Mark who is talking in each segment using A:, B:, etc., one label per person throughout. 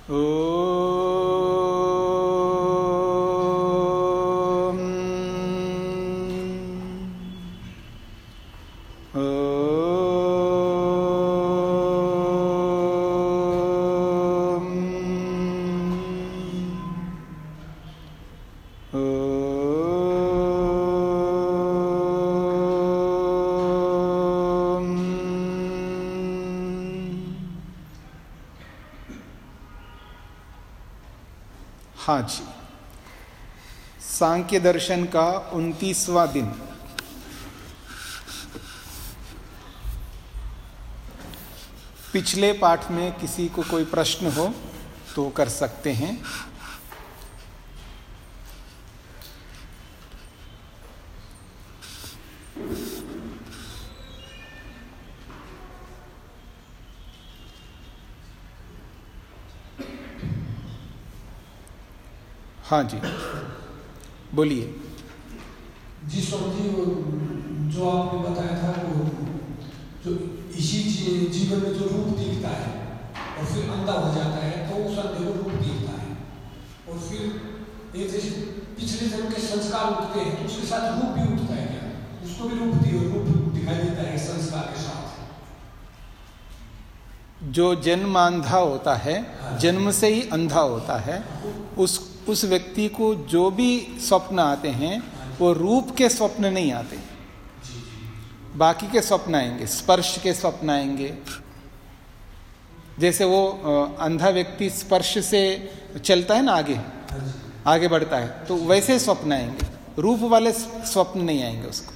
A: हाँ जी, सांख्य दर्शन का 29वां दिन। पिछले पाठ में किसी को कोई प्रश्न हो तो कर सकते हैं। हाँ जी, बोलिए।
B: जी स्वामी जी, वो जो आपने बताया था, वो जो इसी जीवन में जो रूप दिखता है और फिर अंधा हो जाता है तो उस अंधे को रूप दिखता है, और फिर एक जैसे पिछले जन्म के संस्कार उठते हैं तो उसके साथ रूप भी उठता है क्या? उसको भी रूप दिखाई देता है संस्कार के साथ।
A: जो जन्म अंधा होता है, जन्म से ही अंधा होता है, उस व्यक्ति को जो भी स्वप्न आते हैं वो रूप के स्वप्न नहीं आते, बाकी के स्वप्न आएंगे, स्पर्श के स्वप्न आएंगे। जैसे वो अंधा व्यक्ति स्पर्श से चलता है ना, आगे बढ़ता है, तो वैसे स्वप्न आएंगे, रूप वाले स्वप्न नहीं आएंगे उसको।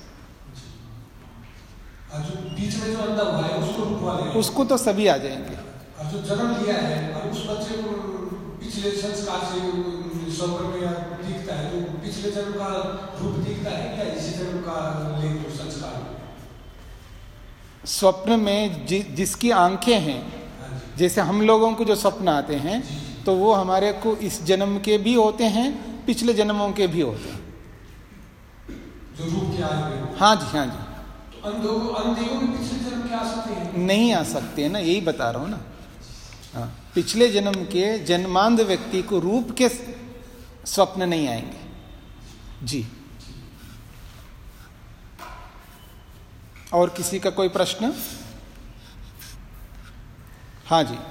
B: जो बीच में जो अंधा हुआ है उसको रूप वाले,
A: उसको तो सभी आ जाएंगे।
B: और जो जन्म लिया है और उस बच्चे को पिछले संस्कार से स्वप्न में दिखता है, तो पिछले जन्म का रूप दिखता है क्या इसी जन्म का ले तो संस्कार?
A: स्वप्न में जिसकी आंखें हैं, जैसे हम लोगों को जो स्वप्न आते हैं तो वो हमारे को इस जन्म के भी होते हैं, पिछले जन्मों के भी होते हैं,
B: जो रूप के आगे।
A: हाँ जी, हाँ जी।
B: तो अंधे को भी पिछले जन्म के आ सकते हैं? नहीं
A: आ सकते हैं ना, यही बता रहा हूँ ना। हाँ, पिछले जन्म के जन्मांध व्यक्ति को रूप के स्वप्न नहीं आएंगे जी। और किसी का कोई प्रश्न? हाँ जी,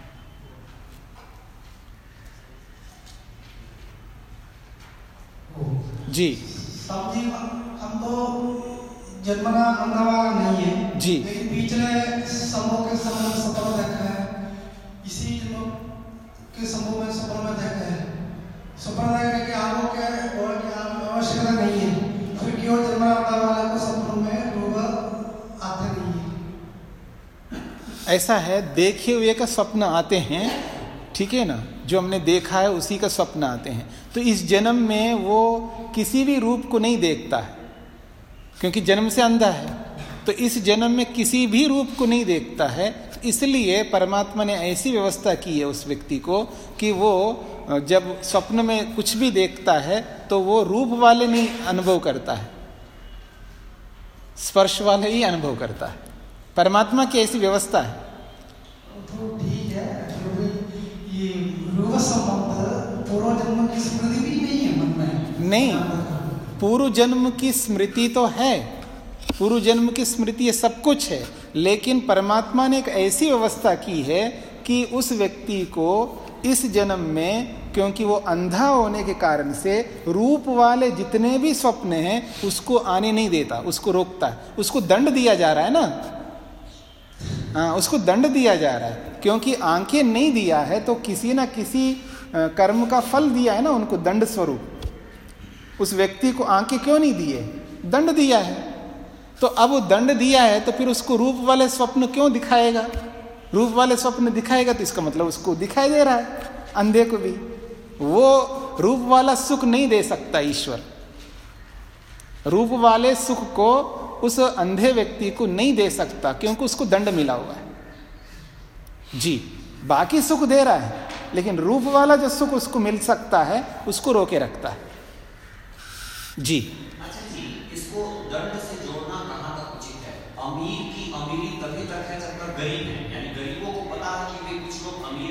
A: जी।
C: हम तो जन्मना अंधा वाला नहीं है
A: जी,
C: लेकिन पिछले समूह के समूह में सपना देखा है, इसी जन्म के समूह में सपना में देखा है। सपना देखने के आंखों के और आवश्यकता नहीं है, फिर क्यों जन्मना अंधा वाले को सपनों में रोग आते नहीं है?
A: ऐसा है, देखे हुए का स्वप्न आते हैं, ठीक है ना, जो हमने देखा है उसी का स्वप्न आते हैं। तो इस जन्म में वो किसी भी रूप को नहीं देखता है क्योंकि जन्म से अंधा है, तो इस जन्म में किसी भी रूप को नहीं देखता है। इसलिए परमात्मा ने ऐसी व्यवस्था की है उस व्यक्ति को कि वो जब स्वप्न में कुछ भी देखता है तो वो रूप वाले नहीं अनुभव करता है, स्पर्श वाले ही अनुभव करता है। परमात्मा की ऐसी व्यवस्था है।
C: तो ठीक है, ये रूप संबंध पूर्व जन्म की स्मृति भी नहीं है मन में?
A: नहीं, पूर्व जन्म की स्मृति तो है, पूर्व जन्म की स्मृति ये सब कुछ है, लेकिन परमात्मा ने एक ऐसी व्यवस्था की है कि उस व्यक्ति को इस जन्म में, क्योंकि वो अंधा होने के कारण से रूप वाले जितने भी स्वप्न हैं उसको आने नहीं देता, उसको रोकता है। उसको दंड दिया जा रहा है ना, हाँ, उसको दंड दिया जा रहा है, क्योंकि आंखें नहीं दिया है तो किसी ना किसी कर्म का फल दिया है ना उनको, दंड स्वरूप। उस व्यक्ति को आंखें क्यों नहीं दिए? दंड दिया है। तो अब वो दंड दिया है तो फिर उसको रूप वाले स्वप्न क्यों दिखाएगा? रूप वाले स्वप्न दिखाएगा तो इसका मतलब उसको दिखाई दे रहा है, अंधे को भी। वो रूप वाला सुख नहीं दे सकता ईश्वर, रूप वाले सुख को उस अंधे व्यक्ति को नहीं दे सकता क्योंकि उसको दंड मिला हुआ है जी। बाकी सुख दे रहा है लेकिन रूप वाला जो सुख उसको मिल सकता है उसको रोके रखता है जी।
D: अच्छा जी, इसको दंड से जोड़ना कहाँ तक उचित है? अमीर की अमीरी तभी तक है जब तक गरीब है, यानी गरीबों को पता है कि वे कुछ लोग अमीर हैं और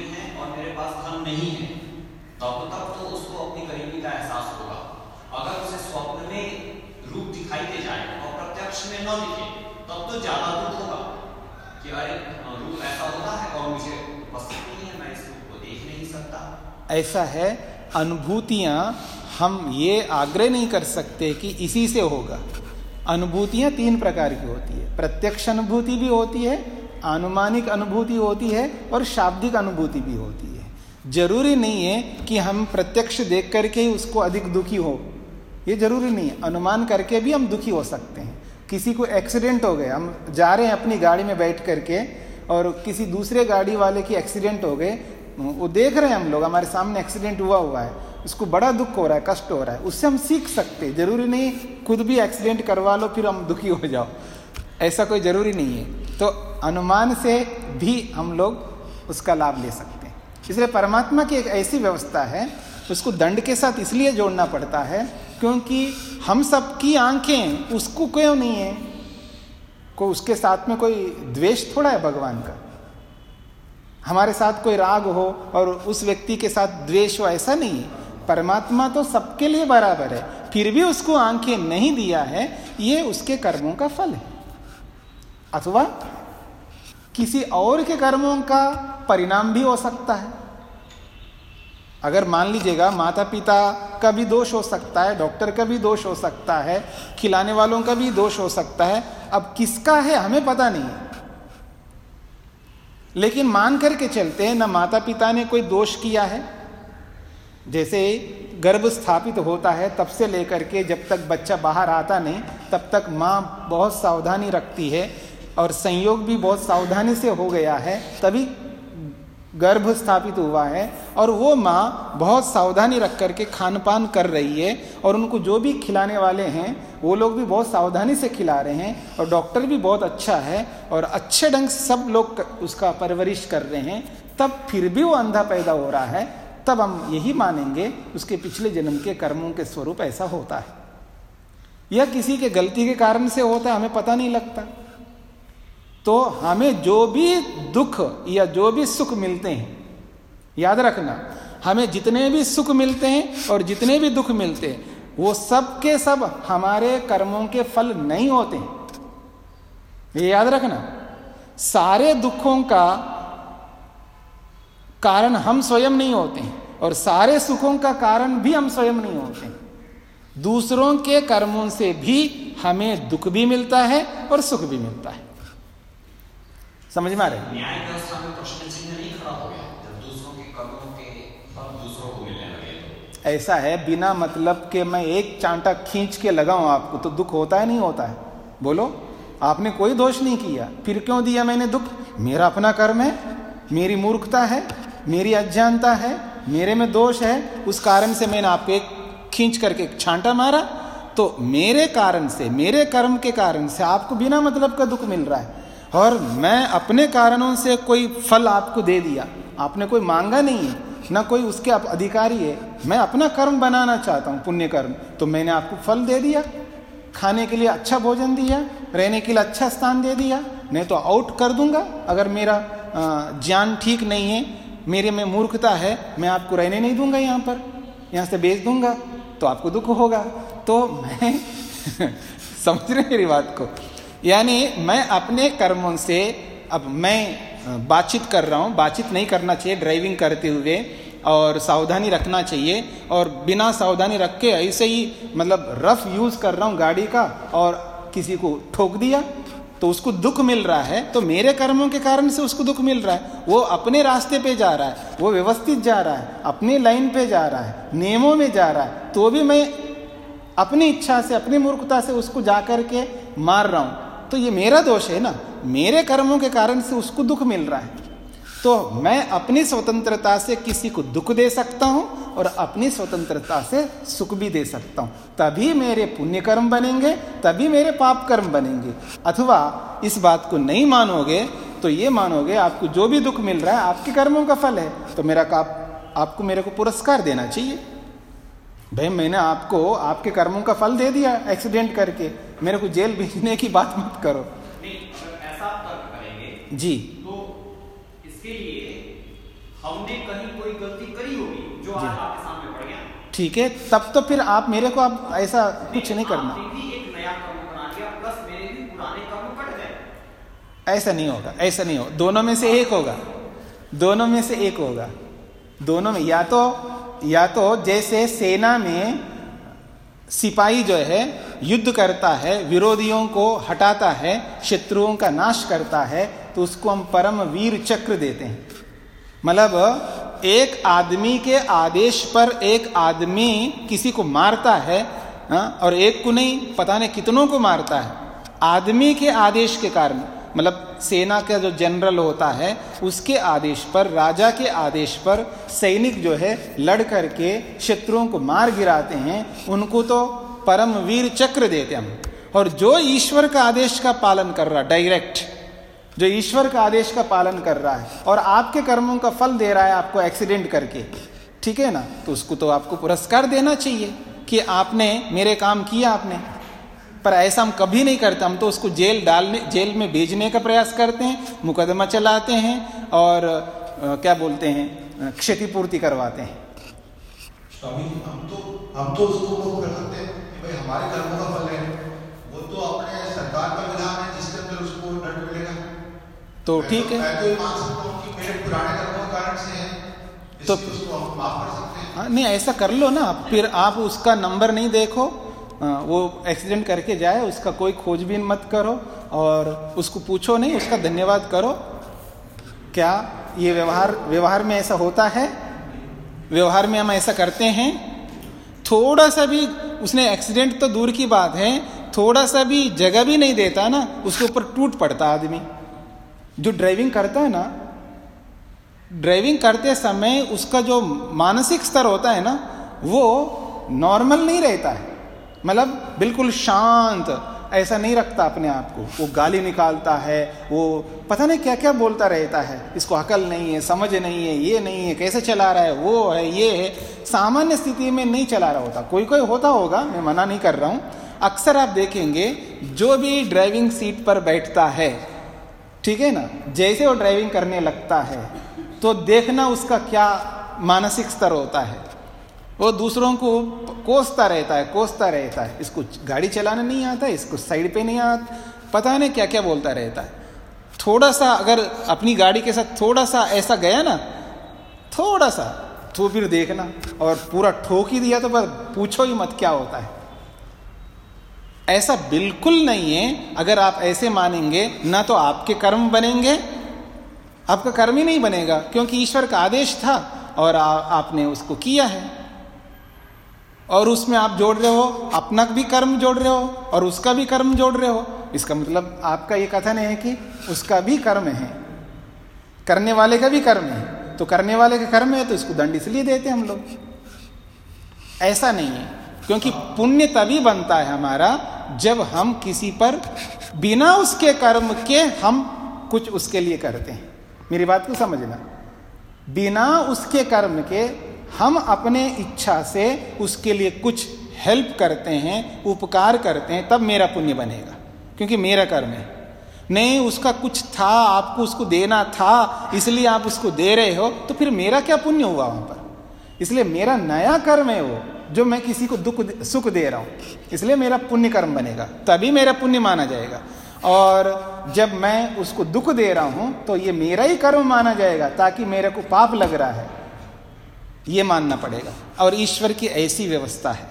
D: और मेरे पास धन नहीं है, तब तो उसको अपनी गरीबी का एहसास होगा। अगर उसे स्वप्न में रूप दिखाई दे जाए और प्रत्यक्ष में न दिखे, तब तो ज्यादा दुख होगा कि अरे रूप ऐसा होता है और मुझे वस्तु नहीं है, मैं इस रूप को देख नहीं सकता।
A: ऐसा है, अनुभूतियां हम ये आग्रह नहीं कर सकते कि इसी से होगा। अनुभूतियां 3 प्रकार की होती है। प्रत्यक्ष अनुभूति भी होती है, अनुमानिक अनुभूति होती है और शाब्दिक अनुभूति भी होती है। जरूरी नहीं है कि हम प्रत्यक्ष देख करके ही उसको अधिक दुखी हो, ये जरूरी नहीं है। अनुमान करके भी हम दुखी हो सकते हैं। किसी को एक्सीडेंट हो गया, हम जा रहे हैं अपनी गाड़ी में बैठ करके और किसी दूसरे गाड़ी वाले की एक्सीडेंट हो गए, वो देख रहे हैं हम लोग, हमारे सामने एक्सीडेंट हुआ है, उसको बड़ा दुख हो रहा है, कष्ट हो रहा है, उससे हम सीख सकते हैं। जरूरी नहीं खुद भी एक्सीडेंट करवा लो फिर हम दुखी हो जाओ, ऐसा कोई जरूरी नहीं है। तो अनुमान से भी हम लोग उसका लाभ ले सकते हैं। इसलिए परमात्मा की एक ऐसी व्यवस्था है, उसको दंड के साथ इसलिए जोड़ना पड़ता है क्योंकि हम सबकी आंखें उसको क्यों नहीं है, को उसके साथ में कोई द्वेष थोड़ा है भगवान का। हमारे साथ कोई राग हो और उस व्यक्ति के साथ द्वेष हो, ऐसा नहीं है। परमात्मा तो सबके लिए बराबर है, फिर भी उसको आंखें नहीं दिया है, ये उसके कर्मों का फल है अथवा किसी और के कर्मों का परिणाम भी हो सकता है। अगर मान लीजिएगा माता पिता का भी दोष हो सकता है, डॉक्टर का भी दोष हो सकता है, खिलाने वालों का भी दोष हो सकता है। अब किसका है हमें पता नहीं है, लेकिन मान करके चलते हैं ना माता पिता ने कोई दोष किया है। जैसे गर्भ स्थापित होता है तब से लेकर के जब तक बच्चा बाहर आता नहीं तब तक माँ बहुत सावधानी रखती है और संयोग भी बहुत सावधानी से हो गया है, तभी गर्भ स्थापित हुआ है। और वो माँ बहुत सावधानी रख करके खान पान कर रही है और उनको जो भी खिलाने वाले हैं वो लोग भी बहुत सावधानी से खिला रहे हैं और डॉक्टर भी बहुत अच्छा है और अच्छे ढंग से सब लोग उसका परवरिश कर रहे हैं, तब फिर भी वो अंधा पैदा हो रहा है, तब हम यही मानेंगे उसके पिछले जन्म के कर्मों के स्वरूप ऐसा होता है। यह किसी के गलती के कारण से होता है, हमें पता नहीं लगता। तो हमें जो भी दुख या जो भी सुख मिलते हैं, याद रखना, हमें जितने भी सुख मिलते हैं और जितने भी दुख मिलते हैं वो सब के सब हमारे कर्मों के फल नहीं होते हैं, ये याद रखना। सारे दुखों का कारण हम स्वयं नहीं होते हैं और सारे सुखों का कारण भी हम स्वयं नहीं होते हैं। दूसरों के कर्मों से भी हमें दुख भी मिलता है और सुख भी मिलता है। समझ में आ रहा है?
D: न्याय व्यवस्था में प्रश्न चिन्ह नहीं खड़ा हो गया जब दूसरों के कर्मों के फल दूसरों को मिलने लगे। तो
A: ऐसा है, बिना मतलब के मैं एक चांटा खींच के लगाऊं आपको तो दुख होता है नहीं होता है? बोलो, आपने कोई दोष नहीं किया, फिर क्यों दिया मैंने दुख? मेरा अपना कर्म है, मेरी मूर्खता है, मेरी अज्ञानता है, मेरे में दोष है, उस कारण से मैंने आपको एक खींच करके एक छांटा मारा। तो मेरे कारण से, मेरे कर्म के कारण से आपको बिना मतलब का दुख मिल रहा है और मैं अपने कारणों से कोई फल आपको दे दिया, आपने कोई मांगा नहीं है, ना कोई उसके अधिकारी है, मैं अपना कर्म बनाना चाहता हूँ, पुण्य कर्म, तो मैंने आपको फल दे दिया, खाने के लिए अच्छा भोजन दिया, रहने के लिए अच्छा स्थान दे दिया। नहीं तो आउट कर दूंगा अगर मेरा ज्ञान ठीक नहीं है, मेरे में मूर्खता है, मैं आपको रहने नहीं दूंगा यहाँ पर, यहाँ से भेज दूंगा, तो आपको दुख होगा। तो मैं समझ रहे मेरी बात को? यानी मैं अपने कर्मों से, अब मैं बातचीत कर रहा हूँ, बातचीत नहीं करना चाहिए ड्राइविंग करते हुए, और सावधानी रखना चाहिए, और बिना सावधानी रख के ऐसे ही मतलब रफ यूज कर रहा हूँ गाड़ी का और किसी को ठोक दिया तो उसको दुख मिल रहा है। तो मेरे कर्मों के कारण से उसको दुख मिल रहा है, वो अपने रास्ते पे जा रहा है, वो व्यवस्थित जा रहा है, अपनी लाइन पे जा रहा है, नियमों में जा रहा है, तो भी मैं अपनी इच्छा से, अपनी मूर्खता से उसको जा करके मार रहा हूं, तो ये मेरा दोष है ना, मेरे कर्मों के कारण से उसको दुख मिल रहा है। तो मैं अपनी स्वतंत्रता से किसी को दुख दे सकता हूं और अपनी स्वतंत्रता से सुख भी दे सकता हूं, तभी मेरे पुण्य कर्म बनेंगे, तभी मेरे पाप कर्म बनेंगे। अथवा इस बात को नहीं मानोगे तो ये मानोगे आपको जो भी दुख मिल रहा है आपके कर्मों का फल है, तो आपको मेरे को पुरस्कार देना चाहिए। भाई मैंने आपको आपके कर्मों का फल दे दिया एक्सीडेंट करके, मेरे को जेल भेजने की बात मत करो।
D: नहीं, अगर ऐसा तर्क करेंगे
A: जी,
D: तो इसके लिए हमने कहीं कोई गलती करी होगी जो आज आपके सामने पड़ गया,
A: ठीक है, तब तो फिर आप मेरे को आप ऐसा कुछ नहीं करना।
D: आपने भी एक नया कर्म बना लिया, प्लस मेरे भी पुराने कर्म कट गए।
A: ऐसा नहीं होगा, ऐसा नहीं होगा, दोनों में से एक होगा, दोनों में से एक होगा। दोनों में या तो जैसे सेना में सिपाही जो है युद्ध करता है, विरोधियों को हटाता है, शत्रुओं का नाश करता है, तो उसको हम परम वीर चक्र देते हैं। मतलब एक आदमी के आदेश पर एक आदमी किसी को मारता है, और एक को नहीं, पता नहीं कितनों को मारता है, आदमी के आदेश के कारण। मतलब सेना का जो जनरल होता है उसके आदेश पर, राजा के आदेश पर सैनिक जो है लड़ करके शत्रुओं को मार गिराते हैं, उनको तो परम वीर चक्र देते हम। और जो ईश्वर का आदेश का पालन कर रहा, डायरेक्ट जो ईश्वर का आदेश का पालन कर रहा है और आपके कर्मों का फल दे रहा है आपको एक्सीडेंट करके, ठीक है ना, तो उसको तो आपको पुरस्कार देना चाहिए कि आपने मेरे काम किया आपने। पर ऐसा हम कभी नहीं करते, हम तो उसको जेल में भेजने का प्रयास करते हैं, मुकदमा चलाते हैं और क्या बोलते हैं, क्षतिपूर्ति करवाते हैं।
C: स्वामी जी, हम तो उसको वो कर सकते हैं कि भाई हमारे कर्मों का फल है, वो तो अपने सरकार का विधान है जिसके अंदर उसको दंड मिलेगा,
A: तो ठीक है।
C: मैं तो ये मान सकता हूँ कि मेरे पुराने कर्मों के कारण से है,
A: तो
C: उसको हम माफ कर सकते हैं।
A: हाँ, नहीं ऐसा कर लो ना, फिर आप उसका नंबर नहीं देखो, वो एक्सीडेंट करके जाए, उसका कोई खोजबीन मत करो और उसको पूछो नहीं, उसका धन्यवाद करो। क्या ये व्यवहार में ऐसा होता है? व्यवहार में हम ऐसा करते हैं? थोड़ा सा भी उसने एक्सीडेंट तो दूर की बात है, थोड़ा सा भी जगह भी नहीं देता ना, उसके ऊपर टूट पड़ता आदमी। जो ड्राइविंग करता है ना, ड्राइविंग करते समय उसका जो मानसिक स्तर होता है ना, वो नॉर्मल नहीं रहता है। मतलब बिल्कुल शांत ऐसा नहीं रखता अपने आप को, वो गाली निकालता है, वो पता नहीं क्या क्या बोलता रहता है, इसको अकल नहीं है, समझ नहीं है, ये नहीं है, कैसे चला रहा है, वो है, ये है। सामान्य स्थिति में नहीं चला रहा होता, कोई कोई होता होगा, मैं मना नहीं कर रहा हूं। अक्सर आप देखेंगे जो भी ड्राइविंग सीट पर बैठता है, ठीक है ना, जैसे वो ड्राइविंग करने लगता है तो देखना उसका क्या मानसिक स्तर होता है। वो दूसरों को कोसता रहता है, इसको गाड़ी चलाना नहीं आता, इसको साइड पे नहीं आता, पता नहीं क्या क्या बोलता रहता है। थोड़ा सा अगर अपनी गाड़ी के साथ थोड़ा सा ऐसा गया ना, थोड़ा सा, तो फिर देखना, और पूरा ठोक ही दिया तो बस पूछो ही मत क्या होता है। ऐसा बिल्कुल नहीं है। अगर आप ऐसे मानेंगे ना तो आपके कर्म बनेंगे, आपका कर्म ही नहीं बनेगा, क्योंकि ईश्वर का आदेश था और आपने उसको किया है, और उसमें आप जोड़ रहे हो, अपना भी कर्म जोड़ रहे हो और उसका भी कर्म जोड़ रहे हो। इसका मतलब आपका ये कथन है कि उसका भी कर्म है, करने वाले का भी कर्म है, तो करने वाले का कर्म है तो इसको दंड इसलिए देते हैं हम लोग। ऐसा नहीं है, क्योंकि पुण्य तभी बनता है हमारा जब हम किसी पर बिना उसके कर्म के हम कुछ उसके लिए करते हैं। मेरी बात को समझना, बिना उसके कर्म के हम अपने इच्छा से उसके लिए कुछ हेल्प करते हैं, उपकार करते हैं, तब मेरा पुण्य बनेगा, क्योंकि मेरा कर्म है। नहीं उसका कुछ था, आपको उसको देना था, इसलिए आप उसको दे रहे हो, तो फिर मेरा क्या पुण्य हुआ वहां पर? इसलिए मेरा नया कर्म है वो, जो मैं किसी को सुख दे रहा हूं, इसलिए मेरा पुण्य कर्म बनेगा, तभी मेरा पुण्य माना जाएगा। और जब मैं उसको दुख दे रहा हूं तो ये मेरा ही कर्म माना जाएगा, ताकि मेरे को पाप लग रहा है, ये मानना पड़ेगा। और ईश्वर की ऐसी व्यवस्था है।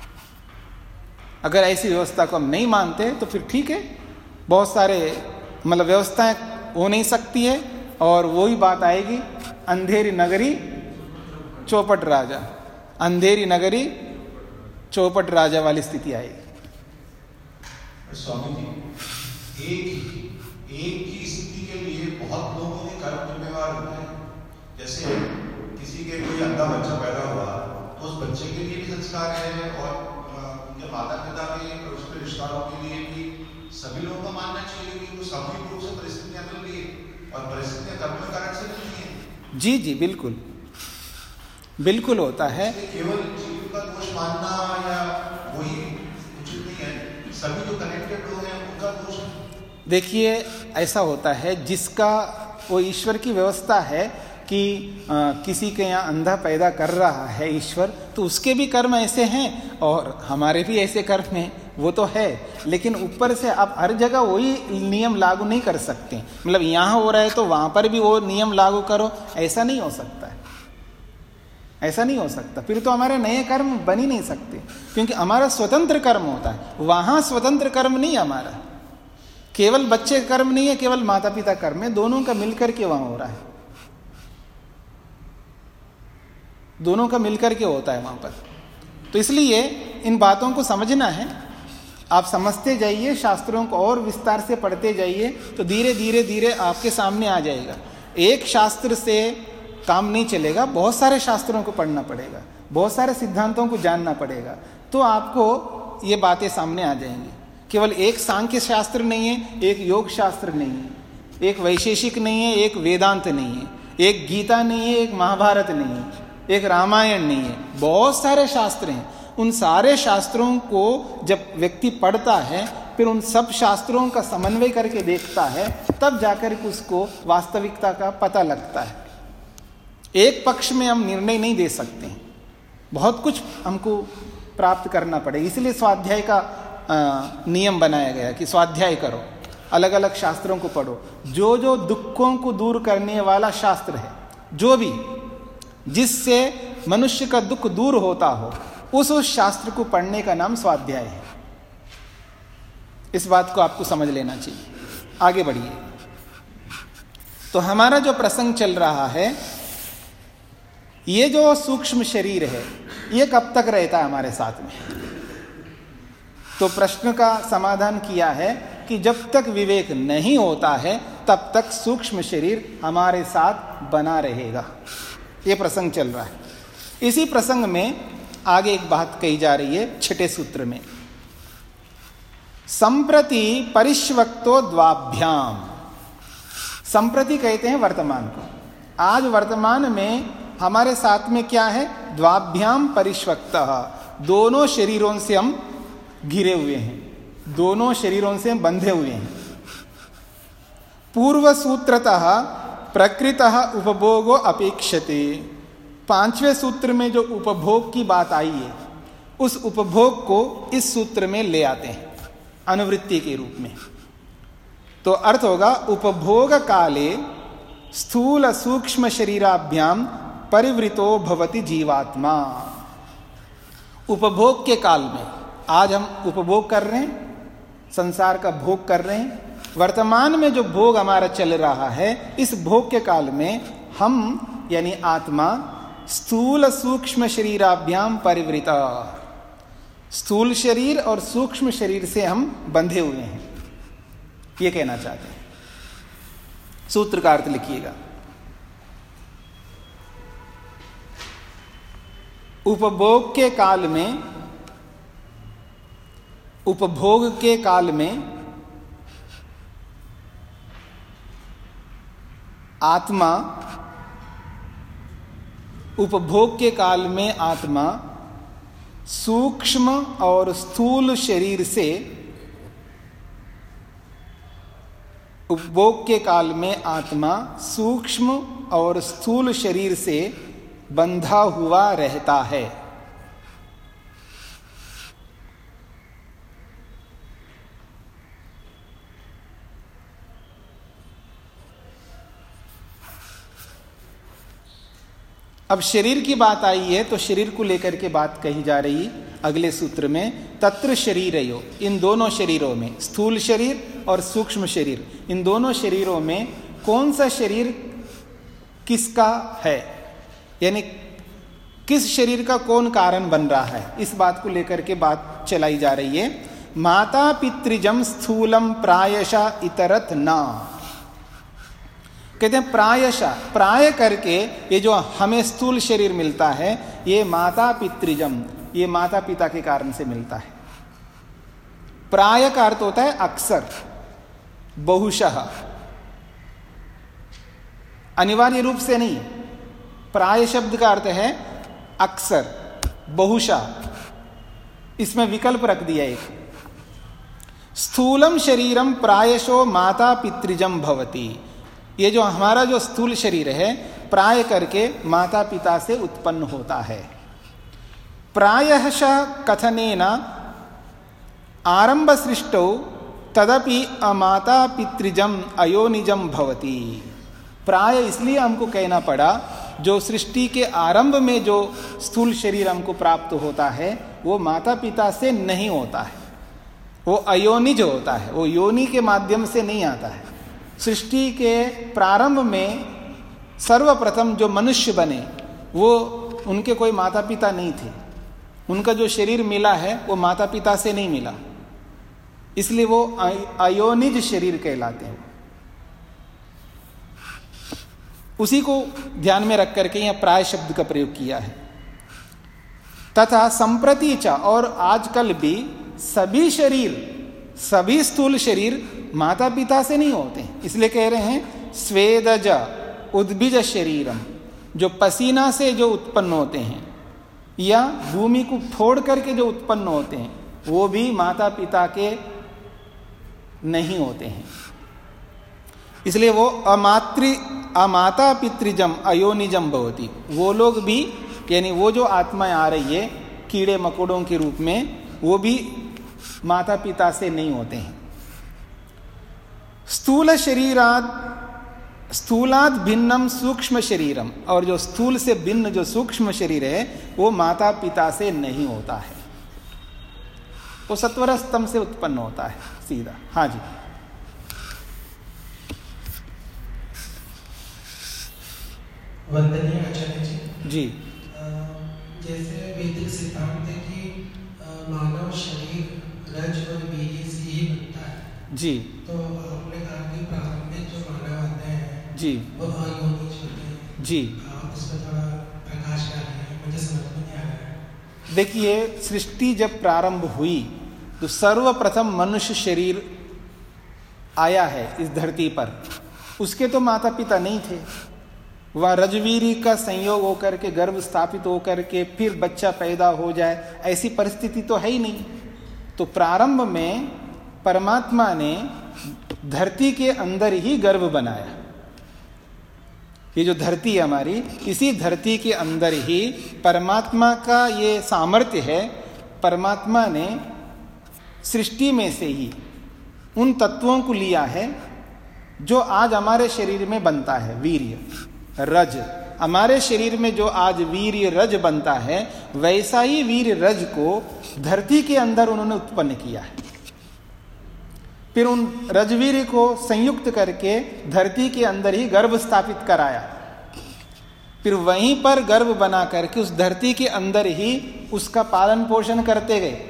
A: अगर ऐसी व्यवस्था को हम नहीं मानते तो फिर ठीक है, बहुत सारे मतलब व्यवस्थाएं हो नहीं सकती है, और वही बात आएगी, अंधेरी नगरी चौपट राजा, अंधेरी नगरी चौपट राजा वाली स्थिति आएगी।
C: स्वामी जी, एक की स्थिति के लिए बहुत लोगों के कर्म जिम्मेवार होते हैं। जैसे किसी के कोई अंधा बच्चा पैदा हुआ तो उस बच्चे के लिए भी संस्कार है, और उनके माता पिता के और उसके रिश्तेदारों के लिए भी सभी लोगों का मानना चाहिए कि वो सामूहिक रूप से परिस्थितियां मिल रही है, और परिस्थितियां कर्म के कारण से मिल रही है।
A: जी जी, बिल्कुल बिल्कुल होता है।
C: केवल जीव का दोष मानना या वही उचित नहीं है, सभी जो कनेक्टेड लोग हैं उनका दोष है।
A: देखिए ऐसा होता है, जिसका वो ईश्वर की व्यवस्था है कि किसी के यहाँ अंधा पैदा कर रहा है ईश्वर, तो उसके भी कर्म ऐसे हैं और हमारे भी ऐसे कर्म हैं, वो तो है। लेकिन ऊपर से आप हर जगह वही नियम लागू नहीं कर सकते, मतलब यहाँ हो रहा है तो वहाँ पर भी वो नियम लागू करो, ऐसा नहीं हो सकता है, ऐसा नहीं हो सकता। फिर तो हमारे नए कर्म बन ही नहीं सकते, क्योंकि हमारा स्वतंत्र कर्म होता है, वहाँ स्वतंत्र कर्म नहीं हमारा, केवल बच्चे कर्म नहीं है, केवल माता पिता कर्म है, दोनों का मिलकर के वहाँ हो रहा है, दोनों का मिलकर के होता है वहाँ पर। तो इसलिए इन बातों को समझना है, आप समझते जाइए, शास्त्रों को और विस्तार से पढ़ते जाइए, तो धीरे धीरे धीरे आपके सामने आ जाएगा। एक शास्त्र से काम नहीं चलेगा, बहुत सारे शास्त्रों को पढ़ना पड़ेगा, बहुत सारे सिद्धांतों को जानना पड़ेगा, तो आपको ये बातें सामने आ जाएंगी। केवल एक सांख्य शास्त्र नहीं है, एक योग शास्त्र नहीं है, एक वैशेषिक नहीं है, एक वेदांत नहीं है, एक गीता नहीं है, एक महाभारत नहीं है, एक रामायण नहीं है, बहुत सारे शास्त्र हैं। उन सारे शास्त्रों को जब व्यक्ति पढ़ता है, फिर उन सब शास्त्रों का समन्वय करके देखता है, तब जाकर के उसको वास्तविकता का पता लगता है। एक पक्ष में हम निर्णय नहीं दे सकते हैं, बहुत कुछ हमको प्राप्त करना पड़ेगा। इसलिए स्वाध्याय का नियम बनाया गया कि स्वाध्याय करो, अलग अलग शास्त्रों को पढ़ो। जो जो दुखों को दूर करने वाला शास्त्र है, जो भी जिससे मनुष्य का दुख दूर होता हो, उस शास्त्र को पढ़ने का नाम स्वाध्याय है। इस बात को आपको समझ लेना चाहिए। आगे बढ़िए। तो हमारा जो प्रसंग चल रहा है, ये जो सूक्ष्म शरीर है, ये कब तक रहता है हमारे साथ में? तो प्रश्न का समाधान किया है कि जब तक विवेक नहीं होता है, तब तक सूक्ष्म शरीर हमारे साथ बना रहेगा। ये प्रसंग चल रहा है। इसी प्रसंग में आगे एक बात कही जा रही है 6ठे सूत्र में, संप्रति परिष्वक्तो द्वाभ्याम। संप्रति कहते हैं वर्तमान को। आज वर्तमान में हमारे साथ में क्या है? द्वाभ्याम परिष्वक्तः, दोनों शरीरों से हम घिरे हुए हैं, दोनों शरीरों से बंधे हुए हैं। पूर्व सूत्रतः प्रकृतः उपभोगो अपेक्षते। 5वें सूत्र में जो उपभोग की बात आई है, उस उपभोग को इस सूत्र में ले आते हैं अनुवृत्ति के रूप में। तो अर्थ होगा, उपभोग काले स्थूल सूक्ष्म शरीराभ्याम परिवृतो भवति जीवात्मा। उपभोग के काल में, आज हम उपभोग कर रहे हैं, संसार का भोग कर रहे हैं, वर्तमान में जो भोग हमारा चल रहा है, इस भोग के काल में हम यानी आत्मा स्थूल सूक्ष्म शरीराभ्याम परिवृता, स्थूल शरीर और सूक्ष्म शरीर से हम बंधे हुए हैं, ये कहना चाहते हैं। सूत्र का अर्थ लिखिएगा। उपभोग के काल में, उपभोग के काल में आत्मा, उपभोग के काल में आत्मा सूक्ष्म और स्थूल शरीर से, उपभोग के काल में आत्मा सूक्ष्म और स्थूल शरीर से बंधा हुआ रहता है। अब शरीर की बात आई है, तो शरीर को लेकर के बात कही जा रही अगले सूत्र में, तत्र शरीरयो, इन दोनों शरीरों में, स्थूल शरीर और सूक्ष्म शरीर, इन दोनों शरीरों में कौन सा शरीर किसका है, यानी किस शरीर का कौन कारण बन रहा है, इस बात को लेकर के बात चलाई जा रही है। माता पितृजम स्थूलम प्रायशः इतरत ना, कहते हैं प्रायशः, प्राय करके ये जो हमें स्थूल शरीर मिलता है, ये माता पितृजम, ये माता पिता के कारण से मिलता है। प्राय का अर्थ होता है अक्सर, बहुशः, अनिवार्य रूप से नहीं। प्राय शब्द का अर्थ है अक्सर, बहुशः, इसमें विकल्प रख दिया एक। स्थूलम शरीरम प्रायशो माता पितृजम भवति, ये जो हमारा जो स्थूल शरीर है, प्राय करके माता पिता से उत्पन्न होता है। प्रायशः कथनेन आरंभ सृष्टौ तदपि अमाता पितृजम अयोनिजम भवति। प्राय इसलिए हमको कहना पड़ा, जो सृष्टि के आरंभ में जो स्थूल शरीर हमको प्राप्त होता है वो माता पिता से नहीं होता है, वो अयोनिज होता है, वो योनि के माध्यम से नहीं आता है। सृष्टि के प्रारंभ में सर्वप्रथम जो मनुष्य बने वो उनके कोई माता पिता नहीं थे, उनका जो शरीर मिला है वो माता पिता से नहीं मिला, इसलिए वो अयोनिज शरीर कहलाते हैं। उसी को ध्यान में रख करके यहाँ प्राय शब्द का प्रयोग किया है। तथा संप्रति च, और आजकल भी सभी शरीर, सभी स्थूल शरीर माता पिता से नहीं होते, इसलिए कह रहे हैं स्वेदज उद्भिज शरीरम, जो पसीना से जो उत्पन्न होते हैं या भूमि को फोड़ करके जो उत्पन्न होते हैं वो भी माता पिता के नहीं होते हैं, इसलिए वो अमाता पितृजम अयोनिजम भवति। वो लोग भी, यानी वो जो आत्माएं आ रही है कीड़े मकोड़ों के रूप में, वो भी माता पिता से नहीं होते हैं। स्थूल शरीराद स्थूलाद भिन्नम सूक्ष्म शरीरम, और जो स्थूल से भिन्न जो सूक्ष्म शरीर है वो माता पिता से नहीं होता है, वो सत्वर स्तंभ से उत्पन्न होता है सीधा। हाँ जी,
C: वंदनीय आचार्य जी।
A: जी,
C: जैसे वैदिक सिद्धांत है कि मानव शरीर रज और वीर्य से ही बनता है
A: जी,
C: तो आपने कहा कि प्रारंभ में जो मानव आते हैं
A: जी,
C: वो अयोनिज होते हैं
A: जी।
C: आप इस पर थोड़ा प्रकाश डालिए, मुझे समझ में नहीं आ रहा है।
A: देखिए, सृष्टि जब प्रारंभ हुई तो सर्वप्रथम मनुष्य शरीर आया है इस धरती पर, उसके तो माता पिता नहीं थे, वह रजवीरी का संयोग होकर के गर्भ स्थापित होकर के फिर बच्चा पैदा हो जाए, ऐसी परिस्थिति तो है ही नहीं। तो प्रारंभ में परमात्मा ने धरती के अंदर ही गर्भ बनाया। ये जो धरती है हमारी, इसी धरती के अंदर ही परमात्मा का ये सामर्थ्य है। परमात्मा ने सृष्टि में से ही उन तत्वों को लिया है जो आज हमारे शरीर में बनता है, वीर्य रज। हमारे शरीर में जो आज वीर्य रज बनता है, वैसा ही वीर्य रज को धरती के अंदर उन्होंने उत्पन्न किया है। फिर उन रजवीर्य को संयुक्त करके धरती के अंदर ही गर्भ स्थापित कराया, फिर वहीं पर गर्भ बना करके उस धरती के अंदर ही उसका पालन पोषण करते गए।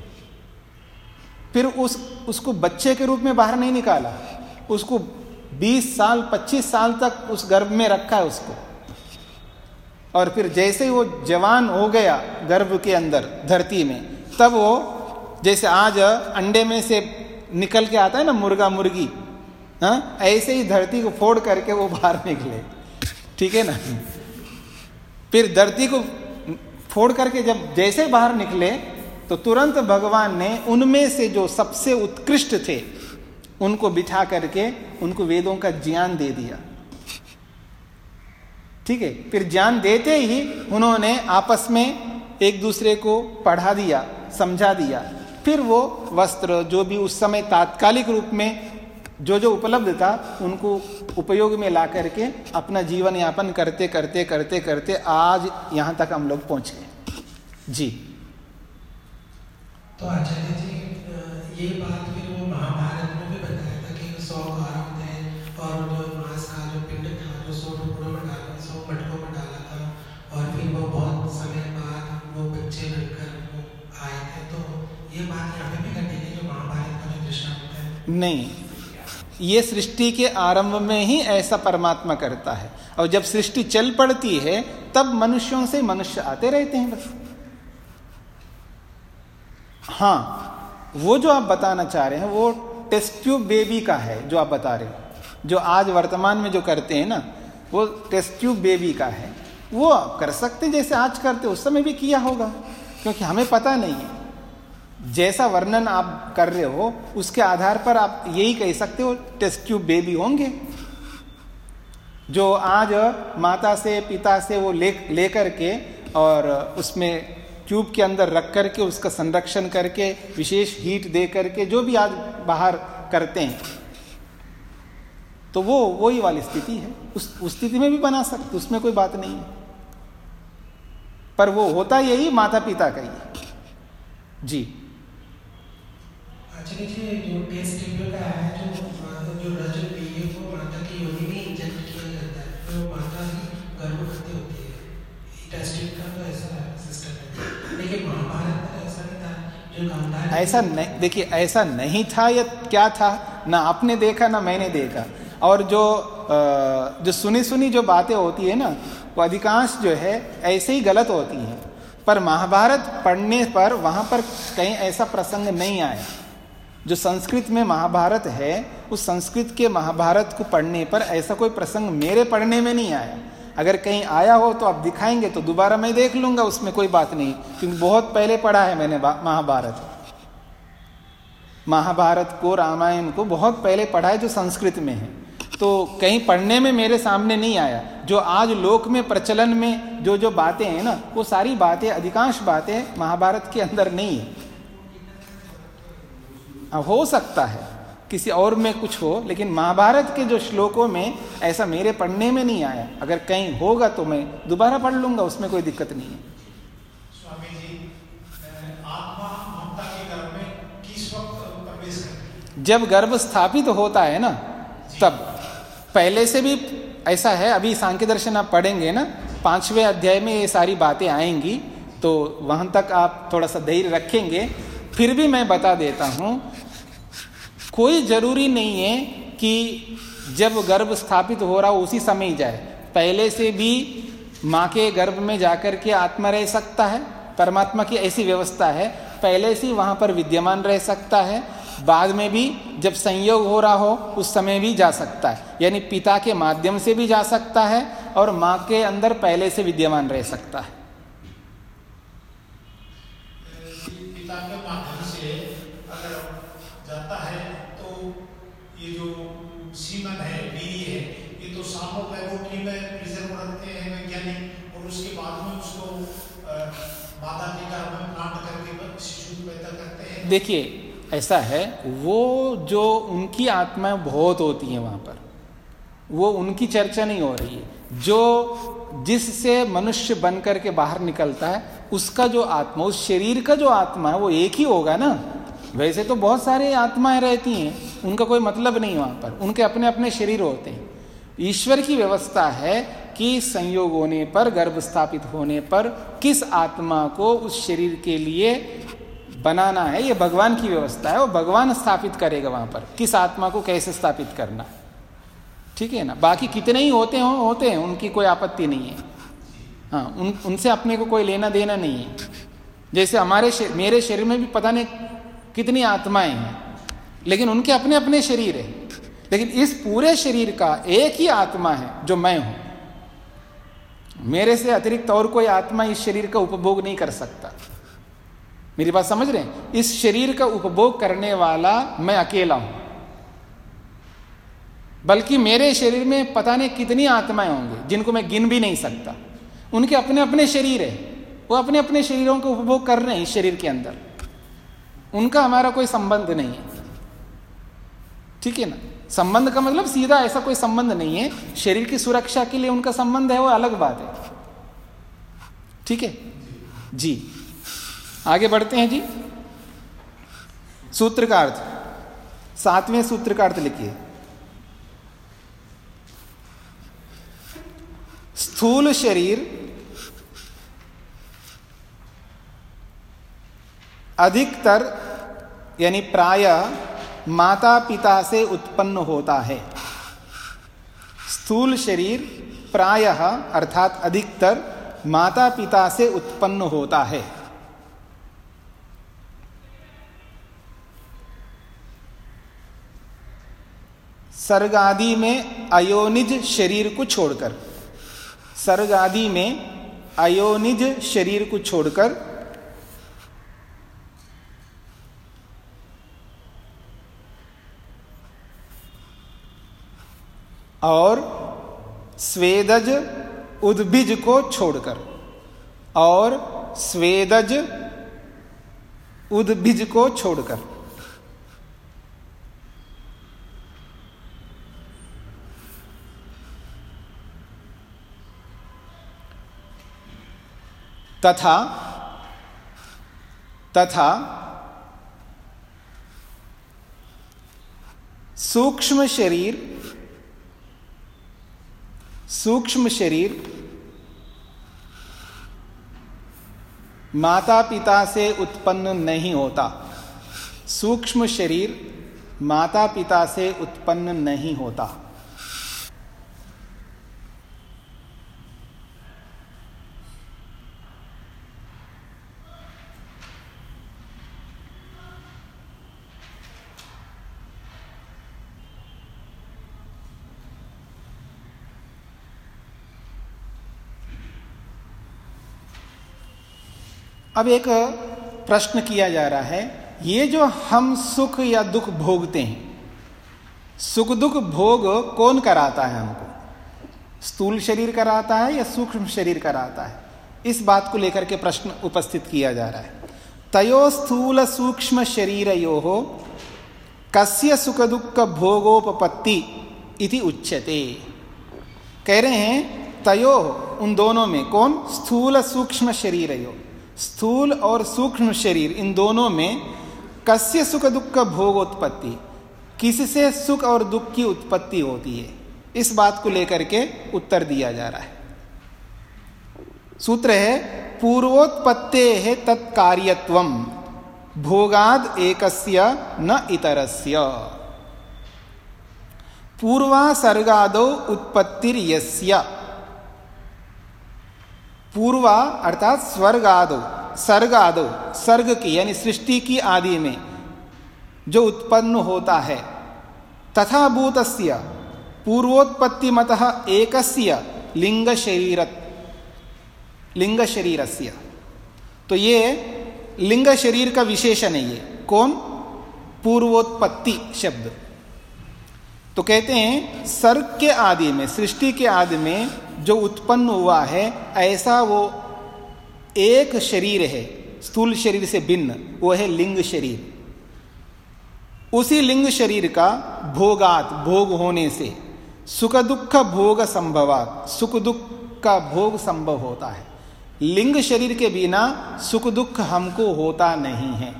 A: फिर उसको बच्चे के रूप में बाहर नहीं निकाला, उसको 20 साल 25 साल तक उस गर्भ में रखा है उसको, और फिर जैसे ही वो जवान हो गया गर्भ के अंदर धरती में, तब वो जैसे आज अंडे में से निकल के आता है ना मुर्गा मुर्गी, हाँ, ऐसे ही धरती को फोड़ करके वो बाहर निकले, ठीक है ना। फिर धरती को फोड़ करके जब जैसे बाहर निकले तो तुरंत भगवान ने उनमें से जो सबसे उत्कृष्ट थे उनको बिठा करके उनको वेदों का ज्ञान दे दिया, ठीक है। फिर ज्ञान देते ही उन्होंने आपस में एक दूसरे को पढ़ा दिया, समझा दिया। फिर वो वस्त्र जो भी उस समय तात्कालिक रूप में जो जो उपलब्ध था उनको उपयोग में ला करके अपना जीवन यापन करते करते करते करते आज यहाँ तक हम लोग पहुँच गए जी।
C: तो आचार्य जी, ये बात फिर वो महाभारत में भी बताया था कि 100 गारों थे और जो मांस का जो पिंड था जो 100 टुकड़ों में डाला, 100 मटकों में डाला था, और फिर वो बहुत समय बाद वो बच्चे बनकर वो आए थे। तो ये बात यहाँ पे भी घटेगी जो महाभारत का जो दृष्टांत है?
A: नहीं, ये सृष्टि के आरंभ में ही ऐसा परमात्मा करता है, और जब सृष्टि चल पड़ती है तब मनुष्यों से मनुष्य आते रहते हैं बस। हाँ, वो जो आप बताना चाह रहे हैं वो टेस्ट ट्यूब बेबी का है जो आप बता रहे हो, जो आज वर्तमान में जो करते हैं ना वो टेस्ट ट्यूब बेबी का है। वो आप कर सकते जैसे आज करते, उस समय भी किया होगा, क्योंकि हमें पता नहीं है। जैसा वर्णन आप कर रहे हो उसके आधार पर आप यही कह सकते हो टेस्ट ट्यूब बेबी होंगे। जो आज माता से पिता से वो ले करके और उसमें ट्यूब के अंदर रख करके उसका संरक्षण करके विशेष हीट दे करके जो भी आज बाहर करते हैं, तो वो वही वाली स्थिति है। उस स्थिति में भी बना सकते, उसमें कोई बात नहीं है, पर वो होता यही माता पिता का ही। जी
C: एक्चुअली जो टेस्ट ट्यूब का है, जो रजत पीए को माता की योनि में इंजेक्ट किया जाता है, तो माता ही गर्भवती होती है। टेस्ट ट्यूब का तो ऐसा सिस्टम है, लेकिन महाभारत में ऐसा नहीं था। जो गांधार
A: ऐसा नहीं, देखिए ऐसा नहीं था या क्या था, ना आपने देखा ना मैंने देखा। और जो सुनी जो बातें होती है ना, वो अधिकांश जो है ऐसे ही गलत होती हैं। पर महाभारत पढ़ने पर वहाँ पर कहीं ऐसा प्रसंग नहीं आया। जो संस्कृत में महाभारत है, उस संस्कृत के महाभारत को पढ़ने पर ऐसा कोई प्रसंग मेरे पढ़ने में नहीं आया। अगर कहीं आया हो तो आप दिखाएंगे तो दोबारा मैं देख लूंगा, उसमें कोई बात नहीं, क्योंकि बहुत पहले पढ़ा है मैंने महाभारत को, रामायण को बहुत पहले पढ़ा है जो संस्कृत में है। तो कहीं पढ़ने में मेरे सामने नहीं आया। जो आज लोक में प्रचलन में जो बातें हैं ना, वो सारी बातें, अधिकांश बातें महाभारत के अंदर नहीं है। हो सकता है किसी और में कुछ हो, लेकिन महाभारत के जो श्लोकों में ऐसा मेरे पढ़ने में नहीं आया। अगर कहीं होगा तो मैं दोबारा पढ़ लूंगा, उसमें कोई दिक्कत नहीं है।
E: स्वामी जी, आत्मा ममता के गर्भ में किस वक्त प्रवेश करती है?
A: जब गर्भ स्थापित होता है ना, तब। पहले से भी ऐसा है, अभी सांख्य दर्शन आप पढ़ेंगे ना, 5वें अध्याय में ये सारी बातें आएंगी, तो वहां तक आप थोड़ा सा धैर्य रखेंगे। फिर भी मैं बता देता हूं, कोई जरूरी नहीं है कि जब गर्भ स्थापित हो रहा हो उसी समय ही जाए। पहले से भी माँ के गर्भ में जाकर के आत्मा रह सकता है, परमात्मा की ऐसी व्यवस्था है। पहले से वहां पर विद्यमान रह सकता है, बाद में भी जब संयोग हो रहा हो उस समय भी जा सकता है। यानी पिता के माध्यम से भी जा सकता है और माँ के अंदर पहले से विद्यमान रह सकता है।
E: पिता के माध्यम से अगर जाता है तो ये जो सीमन है, वीर्य है, ये तो सालों लेबोरेटरी में प्रिजर्व रखते हैं वैज्ञानिक, और उसके बाद में उसको माता के गर्भ में प्लांट करके शिशु पैदा करते हैं।
A: देखिए ऐसा है, वो जो उनकी आत्माएं बहुत होती हैं वहां पर, वो उनकी चर्चा नहीं हो रही है। जो जिससे मनुष्य बन करके बाहर निकलता है, उसका जो आत्मा, उस शरीर का जो आत्मा है, वो एक ही होगा ना। वैसे तो बहुत सारे आत्माएं रहती हैं, उनका कोई मतलब नहीं वहां पर, उनके अपने अपने शरीर होते हैं। ईश्वर की व्यवस्था है कि संयोग होने पर, गर्भ स्थापित होने पर किस आत्मा को उस शरीर के लिए बनाना है, ये भगवान की व्यवस्था है। वो भगवान स्थापित करेगा वहां पर किस आत्मा को कैसे स्थापित करना है, ठीक है ना। बाकी कितने ही होते हैं, उनकी कोई आपत्ति नहीं है। हाँ, उनसे अपने को कोई लेना देना नहीं है। जैसे मेरे शरीर में भी पता नहीं कितनी आत्माएं हैं, लेकिन उनके अपने अपने शरीर है। लेकिन इस पूरे शरीर का एक ही आत्मा है जो मैं हूं। मेरे से अतिरिक्त और कोई आत्मा इस शरीर का उपभोग नहीं कर सकता। मेरी बात समझ रहे हैं? इस शरीर का उपभोग करने वाला मैं अकेला हूं, बल्कि मेरे शरीर में पता नहीं कितनी आत्माएं होंगी जिनको मैं गिन भी नहीं सकता। उनके अपने अपने शरीर है, वो अपने अपने शरीरों का उपभोग कर रहे हैं इस शरीर के अंदर। उनका हमारा कोई संबंध नहीं है, ठीक है ना। संबंध का मतलब सीधा ऐसा कोई संबंध नहीं है। शरीर की सुरक्षा के लिए उनका संबंध है, वो अलग बात है, ठीक है जी। आगे बढ़ते हैं जी। सूत्र का अर्थ, 7वें सूत्र का अर्थ लिखिए। स्थूल शरीर अधिकतर यानी प्रायः माता पिता से उत्पन्न होता है। स्थूल शरीर प्रायः अर्थात अधिकतर माता पिता से उत्पन्न होता है। सर्ग आदि में अयोनिज शरीर को छोड़कर, सर्ग आदि में अयोनिज शरीर को छोड़कर और स्वेदज उद्भिज को छोड़कर, और स्वेदज उद्भिज को छोड़कर। तथा सूक्ष्म शरीर माता पिता से उत्पन्न नहीं होता। सूक्ष्म शरीर माता पिता से उत्पन्न नहीं होता। अब एक प्रश्न किया जा रहा है, ये जो हम सुख या दुख भोगते हैं, सुख दुख भोग कौन कराता है हमको? स्थूल शरीर कराता है या सूक्ष्म शरीर कराता है? इस बात को लेकर के प्रश्न उपस्थित किया जा रहा है। तयो स्थूल सूक्ष्म शरीरयोः कस्य सुख दुख भोगोपपत्ति इति उच्यते। कह रहे हैं तयो, उन दोनों में, कौन? स्थूल सूक्ष्म शरीरयोः, स्थूल और सूक्ष्म शरीर, इन दोनों में कस्य सुख दुख भोगोत्पत्ति, किससे सुख और दुख की उत्पत्ति होती है, इस बात को लेकर के उत्तर दिया जा रहा है। सूत्र है पूर्वोत्पत्तेः तत्कार्यत्वं भोगाद एकस्य न इतरस्य। पूर्वासर्गादौ उत्पत्तिर्यस्य। पूर्वा अर्थात स्वर्गादो, सर्गादो, सर्ग की यानी सृष्टि की आदि में जो उत्पन्न होता है, तथा भूतस्य पूर्वोत्पत्ति मतः एकस्य लिंग शरीरस्य। तो ये लिंग शरीर का विशेषण है। ये कौन? पूर्वोत्पत्ति शब्द। तो कहते हैं सर्ग के आदि में, सृष्टि के आदि में जो उत्पन्न हुआ है, ऐसा वो एक शरीर है स्थूल शरीर से भिन्न, वो है लिंग शरीर। उसी लिंग शरीर का भोगात, भोग होने से, सुख दुख भोग संभवात, सुख दुख का भोग संभव होता है। लिंग शरीर के बिना सुख दुख हमको होता नहीं है।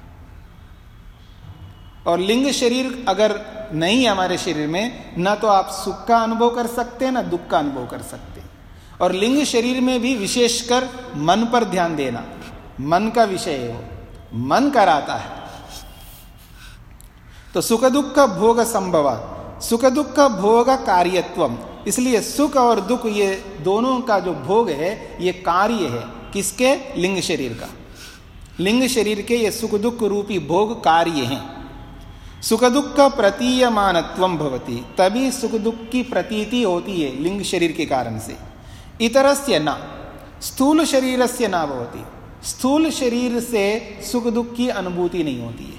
A: और लिंग शरीर अगर नहीं है हमारे शरीर में, ना तो आप सुख का अनुभव कर सकते हैं ना दुख का अनुभव कर सकते हैं। और लिंग शरीर में भी विशेषकर मन पर ध्यान देना, मन का विषय है, वो मन कराता है। तो सुख दुख भोग संभवा, सुख दुख भोग कार्यत्वम, इसलिए सुख और दुख ये दोनों का जो भोग है ये कार्य है। किसके? लिंग शरीर का। लिंग शरीर के ये सुख दुख रूपी भोग कार्य हैं। सुख दुख प्रतीयमानत्वं भवति, तभी सुख दुख की प्रतीति होती है लिंग शरीर के कारण से। इतरस्य न, स्थूल शरीरस्य न भवति, स्थूल शरीर से सुख दुख की अनुभूति नहीं होती है।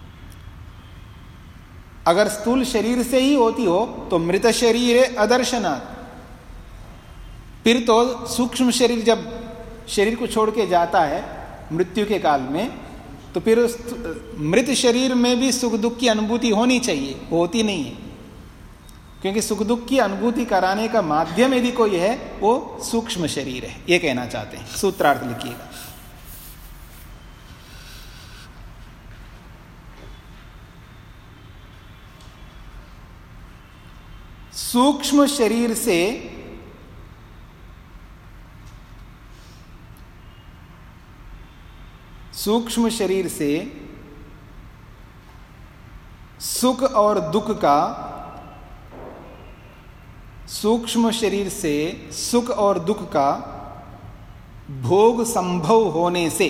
A: अगर स्थूल शरीर से ही होती हो तो मृत शरीर अदर्शनात्, फिर तो सूक्ष्म शरीर जब शरीर को छोड़ के जाता है मृत्यु के काल में, तो फिर उस मृत शरीर में भी सुख दुख की अनुभूति होनी चाहिए, होती नहीं है। क्योंकि सुख दुख की अनुभूति कराने का माध्यम यदि कोई है वो सूक्ष्म शरीर है, ये कहना चाहते हैं। सूत्रार्थ लिखिएगा। सूक्ष्म शरीर से सुख और दुख का, सूक्ष्म शरीर से सुख और दुख का भोग संभव होने से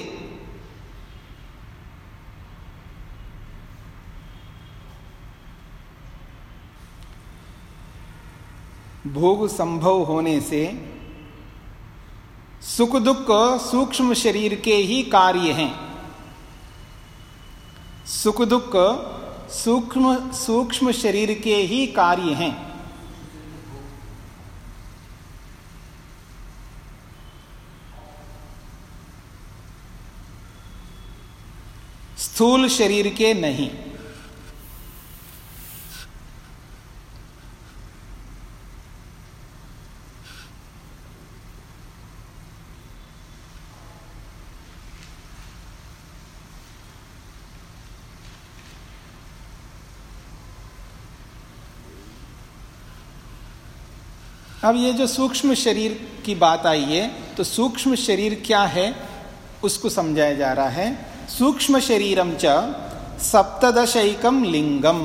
A: सुख दुख सूक्ष्म शरीर के ही कार्य हैं। सुख दुख सूक्ष्म शरीर के ही कार्य हैं। स्थूल शरीर के नहीं। अब ये जो सूक्ष्म शरीर की बात आई है, तो सूक्ष्म शरीर क्या है उसको समझाया जा रहा है। सूक्ष्म शरीरम च सप्तदशैकम लिंगम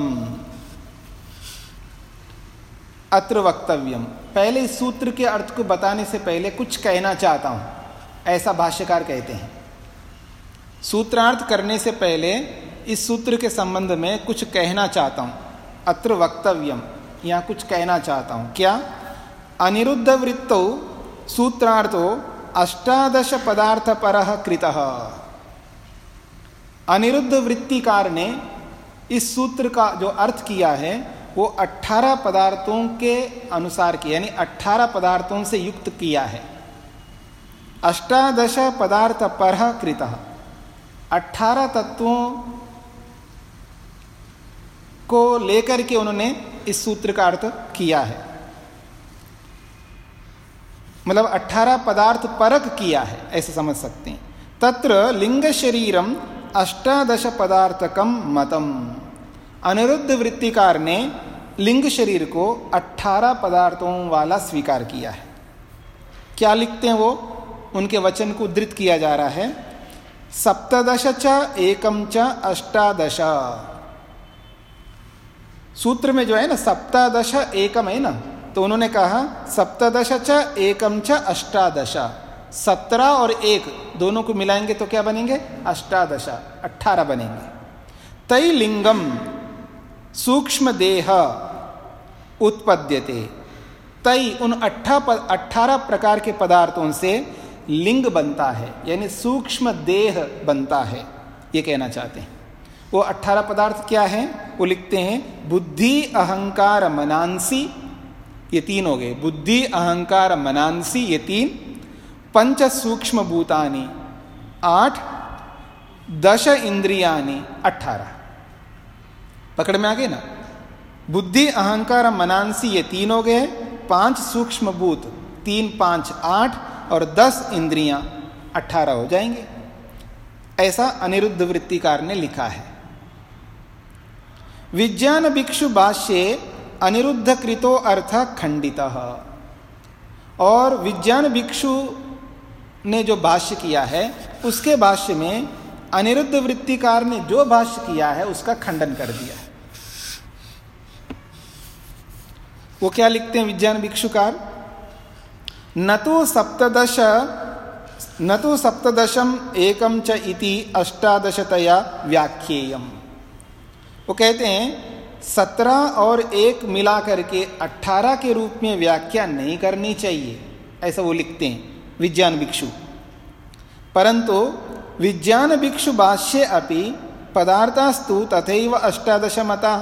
A: अत्र वक्तव्यम। पहले इस सूत्र के अर्थ को बताने से पहले कुछ कहना चाहता हूं, ऐसा भाष्यकार कहते हैं। सूत्रार्थ करने से पहले इस सूत्र के संबंध में कुछ कहना चाहता हूं। अत्र वक्तव्यम, यहां कुछ कहना चाहता हूं। क्या? अनिरुद्ध वृत्तौ सूत्रार्थो अष्टादश पदार्थ परः कृतः। अनिरुद्ध वृत्तिकार ने इस सूत्र का जो अर्थ किया है वो 18 पदार्थों के अनुसार किया, यानी 18 पदार्थों से युक्त किया है। अष्टादश पदार्थ परः कृतः, 18 तत्वों को लेकर के उन्होंने इस सूत्र का अर्थ किया है। मतलब 18 पदार्थ परक किया है, ऐसे समझ सकते हैं। तत्र लिंग शरीरम अष्टादश पदार्थकम मतम। अनिरुद्ध वृत्तिकार ने लिंग शरीर को 18 पदार्थों वाला स्वीकार किया है। क्या लिखते हैं वो? उनके वचन को उद्धृत किया जा रहा है। सप्तदश च एकम च अष्टादश। सूत्र में जो है ना सप्तदश एकम है ना, तो उन्होंने कहा सप्तदश च एकम च अष्टादश। 17 और 1 दोनों को मिलाएंगे तो क्या बनेंगे? अष्टादश, 18 बनेंगे। तै लिंगम सूक्ष्म देह उत्पद्यते। तै उन 18 प्रकार के पदार्थों से लिंग बनता है, यानी सूक्ष्म देह बनता है, ये कहना चाहते हैं। वो 18 पदार्थ क्या हैं? वो लिखते हैं बुद्धि अहंकार मनांसी, ये 3 हो गए। बुद्धि अहंकार मनांसी, ये 3। पंच सूक्ष्म भूतानि 8, 10 इंद्रियानि 18। पकड़ में आ गए ना? बुद्धि अहंकार मनांसी ये 3 हो गए, 5 सूक्ष्म भूत 3 5 8 और 10 इंद्रियां 18 हो जाएंगे। ऐसा अनिरुद्ध वृत्तिकार ने लिखा है। विज्ञान भिक्षु भाष्ये अनिरुद्ध कृतो अर्थ खंडितः। और विज्ञान भिक्षु ने जो भाष्य किया है उसके भाष्य में अनिरुद्ध वृत्तिकार ने जो भाष्य किया है उसका खंडन कर दिया है। वो क्या लिखते हैं विज्ञान भिक्षुकार? न तो सप्तदशम एकम च इति अष्टादशतया व्याख्येयम। वो कहते हैं 17 और 1 मिला करके 18 के रूप में व्याख्या नहीं करनी चाहिए, ऐसा वो लिखते हैं विज्ञान भिक्षु। परंतु विज्ञान भिक्षु भाष्ये अपि पदार्थास्तु तथैव अष्टादश मता।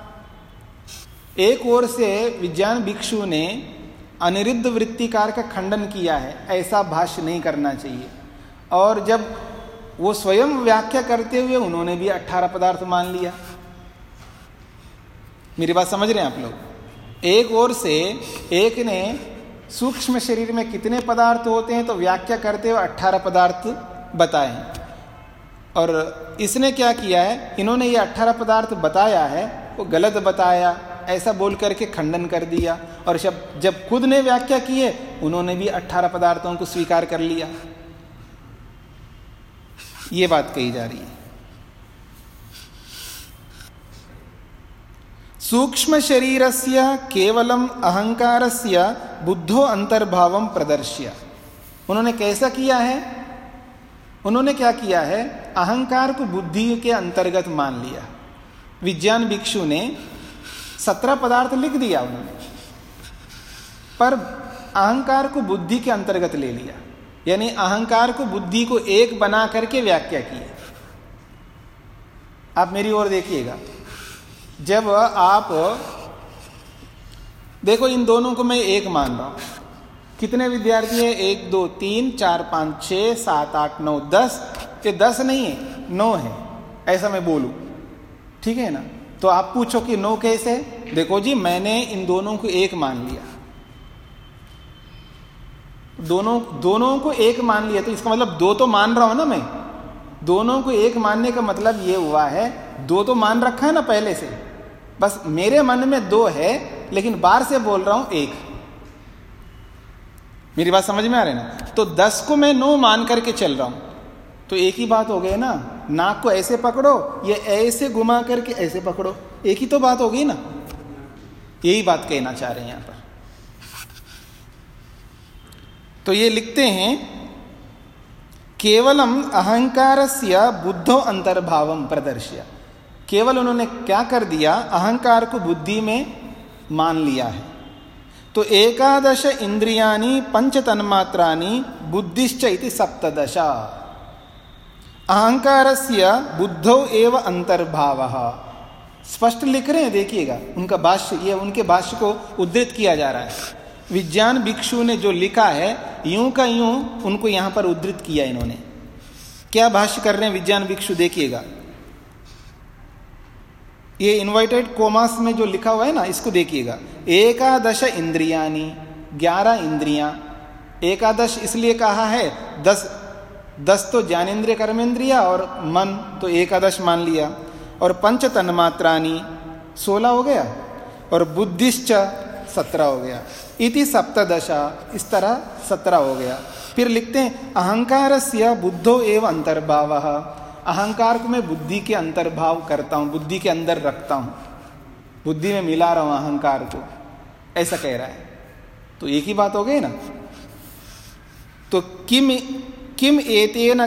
A: एक ओर से विज्ञान भिक्षु ने अनिरुद्ध वृत्तिकार का खंडन किया है, ऐसा भाष्य नहीं करना चाहिए। और जब वो स्वयं व्याख्या करते हुए उन्होंने भी 18 पदार्थ मान लिया। मेरी बात समझ रहे हैं आप लोग? एक ओर से एक ने सूक्ष्म शरीर में कितने पदार्थ होते हैं तो व्याख्या करते हुए 18 पदार्थ बताए, और इसने क्या किया है, इन्होंने ये 18 पदार्थ बताया है वो गलत बताया, ऐसा बोल करके खंडन कर दिया। और जब खुद ने व्याख्या की है उन्होंने भी 18 पदार्थों को स्वीकार कर लिया। ये बात कही जा रही है। सूक्ष्म शरीरस्य केवलम अहंकारस्य बुद्धो अंतर्भावम प्रदर्श्य। उन्होंने कैसा किया है? उन्होंने क्या किया है? अहंकार को बुद्धि के अंतर्गत मान लिया। विज्ञान भिक्षु ने 17 पदार्थ लिख दिया उन्होंने, पर अहंकार को बुद्धि के अंतर्गत ले लिया, यानी अहंकार को बुद्धि को एक बना करके व्याख्या की। आप मेरी ओर देखिएगा। जब आप देखो, इन दोनों को मैं एक मान रहा हूं। कितने विद्यार्थी है? 1 2 3 4 5 6 7 8 9 10। ये 10 नहीं है, 9 है। ऐसा मैं बोलूं, ठीक है ना। तो आप पूछो कि नो कैसे? देखो जी, मैंने इन दोनों को एक मान लिया, दोनों को एक मान लिया, तो इसका मतलब दो तो मान रहा हूं ना मैं। दोनों को एक मानने का मतलब ये हुआ है, दो तो मान रखा है ना पहले से, बस मेरे मन में दो है लेकिन बाहर से बोल रहा हूं एक। मेरी बात समझ में आ रही है ना? तो 10 को मैं 9 मान करके चल रहा हूं, तो एक ही बात हो गई ना। नाक को ऐसे पकड़ो, ये ऐसे घुमा करके ऐसे पकड़ो, एक ही तो बात हो गई ना। यही बात कहना चाह रहे हैं यहां पर। तो ये लिखते हैं, केवलम अहंकारस्य बुद्धो अंतर्भावम प्रदर्श्य। केवल उन्होंने क्या कर दिया, अहंकार को बुद्धि में मान लिया है। तो 11 इंद्रियाणि पंच तन्मात्राणि बुद्धिश्च इति 17। अहंकारस्य बुद्धौ एव अंतर्भावः। स्पष्ट लिख रहे हैं, देखिएगा उनका भाष्य, ये उनके भाष्य को उद्धृत किया जा रहा है। विज्ञान भिक्षु ने जो लिखा है यूं का यूं उनको यहां पर उद्धृत किया इन्होंने। क्या भाष्य कर रहे हैं विज्ञान भिक्षु, देखिएगा। ये इन्वर्टेड कोमास में जो लिखा हुआ है ना, इसको देखिएगा। 11 इंद्रियाणि, 11 इंद्रियां। 11 इसलिए कहा है, 10 तो ज्ञानेन्द्रिय कर्मेंद्रिया और मन, तो 11 मान लिया। और पंच तन्मात्राणि 16 हो गया, और बुद्धिश्च 17 हो गया। इति 17, इस तरह 17 हो गया। फिर लिखते हैं, अहंकारस्य बुद्धो एव अंतर्भावः। अहंकार को मैं बुद्धि के अंतर्भाव करता हूं, बुद्धि के अंदर रखता हूं, बुद्धि में मिला रहा हूं अहंकार को, ऐसा कह रहा है। तो एक ही बात हो गई ना। तो किम एतेन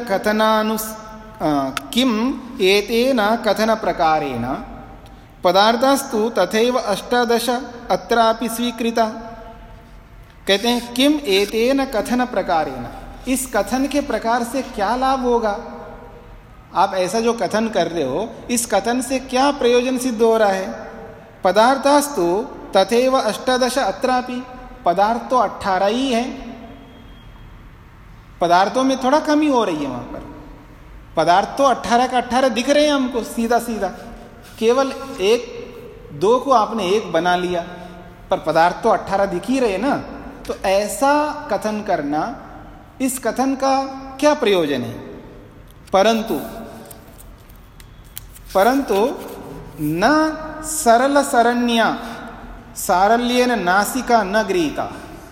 A: कथन प्रकारेण पदार्थस्तु तथैव 18 अत्रापि स्वीकृता। कहते हैं, किम एतेन कथन प्रकारेण, इस कथन के प्रकार से क्या लाभ होगा? आप ऐसा जो कथन कर रहे हो, इस कथन से क्या प्रयोजन सिद्ध हो रहा है? पदार्थस्तु तथैव 18 अत्रापि। पदार्थ तो 18 ही है, पदार्थों में थोड़ा कमी हो रही है वहां पर। पदार्थ तो 18 का 18 दिख रहे हैं हमको सीधा सीधा, केवल 1-2 को आपने एक बना लिया, पर पदार्थ तो 18 दिख ही रहे ना। तो ऐसा कथन करना, इस कथन का क्या प्रयोजन है? परंतु न सरल सरण्या सारल्येन नासिका न गृहीता,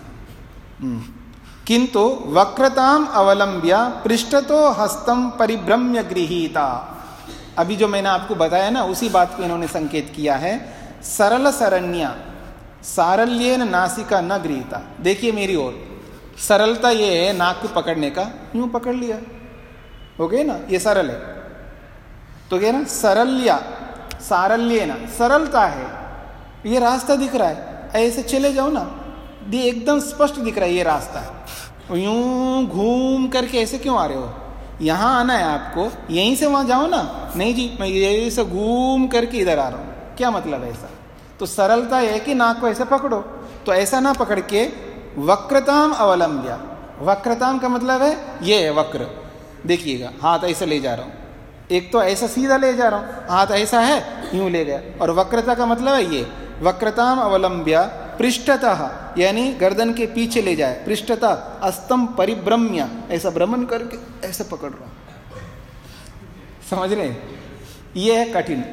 A: किंतु वक्रताम अवलंब्य पृष्ठतो हस्तम परिभ्रम्य गृहीता। अभी जो मैंने आपको बताया ना, उसी बात को इन्होंने संकेत किया है। सरल सरण्या सारल्येन नासिका न गृहीता। देखिए मेरी ओर, सरलता ये है नाक को पकड़ने का, यूं पकड़ लिया, हो गया ना, ये सरल है। तो क्या ना, सरल्या सारल्येन, सरलता है, ये रास्ता दिख रहा है, ऐसे चले जाओ ना, ये एकदम स्पष्ट दिख रहा है ये रास्ता है। यूं घूम करके ऐसे क्यों आ रहे हो? यहां आना है आपको, यहीं से वहां जाओ ना। नहीं जी, मैं यहीं से घूम करके इधर आ रहा हूं, क्या मतलब है ऐसा? तो सरलता है कि नाक को ऐसे पकड़ो, तो ऐसा ना पकड़ के वक्रताम अवलंब्य। वक्रताम का मतलब है ये है वक्र, देखिएगा, हाथ ऐसे ले जा रहा हूं, एक तो ऐसा सीधा ले जा रहा हूं, हाथ ऐसा है यूं ले गया, और वक्रता का मतलब है ये वक्रताम अवलंब्य पृष्ठतः, यानी गर्दन के पीछे ले जाए, पृष्ठतः अस्तम परिभ्रम्य, ऐसा भ्रमण करके ऐसे पकड़ रहा हूं। समझ रहे? ये है कठिन,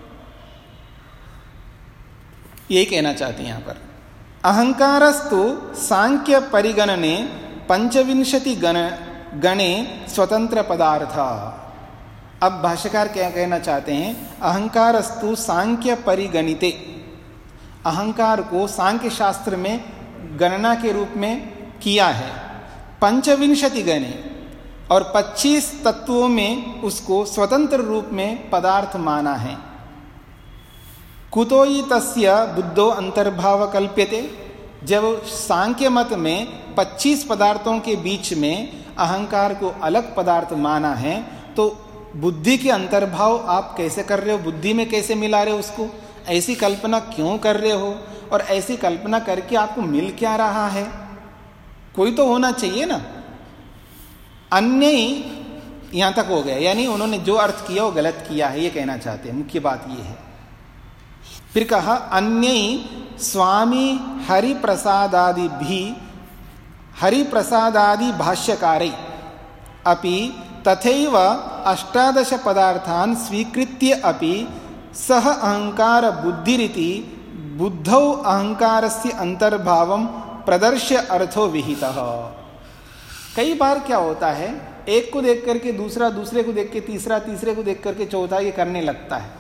A: यही कहना चाहते हैं यहां पर। अहंकारस्तु सांख्य परिगणने 25 गणे स्वतंत्र पदार्थ। अब भाष्यकार क्या कहना चाहते हैं? अहंकारस्तु सांख्य परिगणिते, अहंकार को सांख्य शास्त्र में गणना के रूप में किया है 25 गणे, और 25 तत्वों में उसको स्वतंत्र रूप में पदार्थ माना है। कुतो ही तस्य बुद्धो अंतर्भाव कल्प्यते। जब सांख्य मत में 25 पदार्थों के बीच में अहंकार को अलग पदार्थ माना है, तो बुद्धि के अंतर्भाव आप कैसे कर रहे हो? बुद्धि में कैसे मिला रहे हो उसको? ऐसी कल्पना क्यों कर रहे हो? और ऐसी कल्पना करके आपको मिल क्या रहा है? कोई तो होना चाहिए ना। अन्य यहां तक हो गया, यानी उन्होंने जो अर्थ किया वो गलत किया है, ये कहना चाहते हैं, मुख्य बात ये है। फिर कहा अन्य स्वामी हरिप्रसादादि भी हरिप्रसादादि भाष्यकारै अपि तथैव अष्टादश पदार्थान् स्वीकृत्य अपि सह अहंकार बुद्धिरिति बुद्धौ अहंकारस्य अंतर्भावं प्रदर्श्य अर्थो विहितः। कई बार क्या होता है, एक को देख करके दूसरा, दूसरे को देख के तीसरा, तीसरे को देख करके चौथा, ये करने लगता है।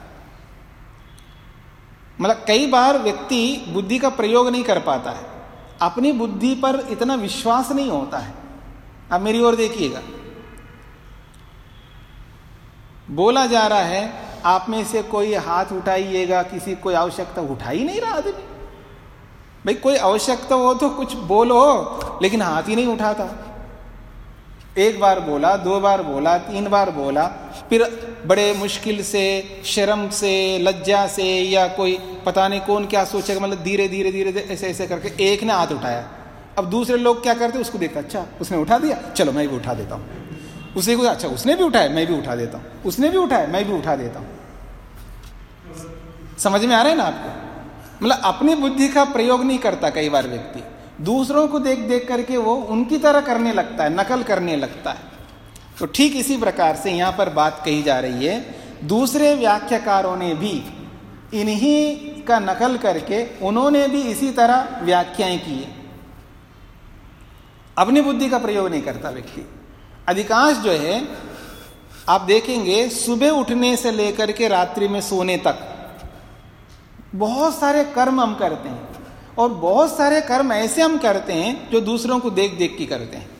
A: मतलब कई बार व्यक्ति बुद्धि का प्रयोग नहीं कर पाता है, अपनी बुद्धि पर इतना विश्वास नहीं होता है। अब मेरी ओर देखिएगा, बोला जा रहा है आप में से कोई हाथ उठाइएगा, किसी कोई आवश्यकता, उठा ही नहीं रहा आदमी। भाई कोई आवश्यकता हो तो कुछ बोलो, लेकिन हाथ ही नहीं उठाता। एक बार बोला, दो बार बोला, तीन बार बोला, फिर बड़े मुश्किल से, शर्म से, लज्जा से, या कोई पता नहीं कौन क्या सोचेगा, मतलब धीरे धीरे धीरे ऐसे ऐसे करके एक ने हाथ उठाया। अब दूसरे लोग क्या करते, उसको देखा, अच्छा उसने उठा दिया, चलो मैं भी उठा देता हूँ। उसे को अच्छा उसने भी उठाया, मैं भी उठा देता हूँ, उसने भी उठाया, मैं भी उठा देता हूँ। समझ में आ रहा है ना आपको? मतलब अपनी बुद्धि का प्रयोग नहीं करता कई बार व्यक्ति, दूसरों को देख देख करके वो उनकी तरह करने लगता है, नकल करने लगता है। तो ठीक इसी प्रकार से यहां पर बात कही जा रही है, दूसरे व्याख्याकारों ने भी इन्हीं का नकल करके उन्होंने भी इसी तरह व्याख्याएं की है। अपनी बुद्धि का प्रयोग नहीं करता व्यक्ति। अधिकांश जो है आप देखेंगे, सुबह उठने से लेकर के रात्रि में सोने तक बहुत सारे कर्म हम करते हैं, और बहुत सारे कर्म ऐसे हम करते हैं जो दूसरों को देख देख के करते हैं।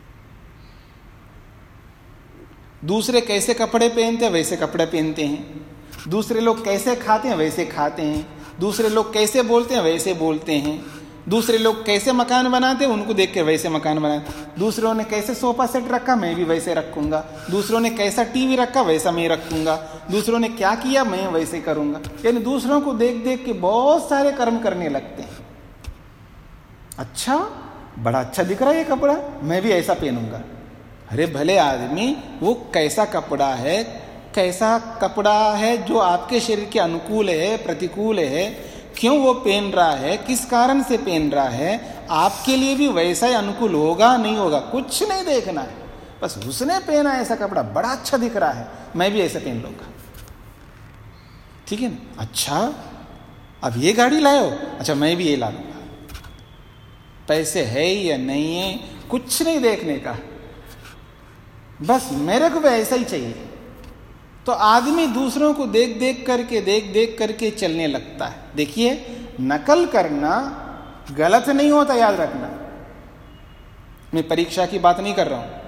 A: दूसरे कैसे कपड़े पहनते हैं वैसे कपड़े पहनते हैं, दूसरे लोग कैसे खाते हैं वैसे खाते हैं, दूसरे लोग कैसे बोलते हैं वैसे बोलते हैं, दूसरे लोग कैसे मकान बनाते हैं उनको देख के वैसे मकान बनाते, दूसरों ने कैसे सोफा सेट रखा मैं भी वैसे रखूंगा, दूसरों ने कैसा टीवी रखा वैसा मैं रखूंगा, दूसरों ने क्या किया मैं वैसे करूंगा। यानी दूसरों को देख देख के बहुत सारे कर्म करने लगते हैं। अच्छा बड़ा अच्छा दिख रहा है ये कपड़ा, मैं भी ऐसा पहनूंगा। अरे भले आदमी, वो कैसा कपड़ा है, कैसा कपड़ा है जो आपके शरीर के अनुकूल है, प्रतिकूल है, क्यों वो पहन रहा है, किस कारण से पहन रहा है, आपके लिए भी वैसा ही अनुकूल होगा नहीं होगा, कुछ नहीं देखना है। बस उसने पहना ऐसा कपड़ा बड़ा अच्छा दिख रहा है, मैं भी ऐसा पहन लूंगा। ठीक है ना? अच्छा अब ये गाड़ी लाए हो, अच्छा मैं भी ये ला लूंगा। पैसे है या नहीं है कुछ नहीं देखने का, बस मेरे को भी ऐसा ही चाहिए। तो आदमी दूसरों को देख देख करके चलने लगता है। देखिए, नकल करना गलत नहीं होता, याद रखना। मैं परीक्षा की बात नहीं कर रहा हूं।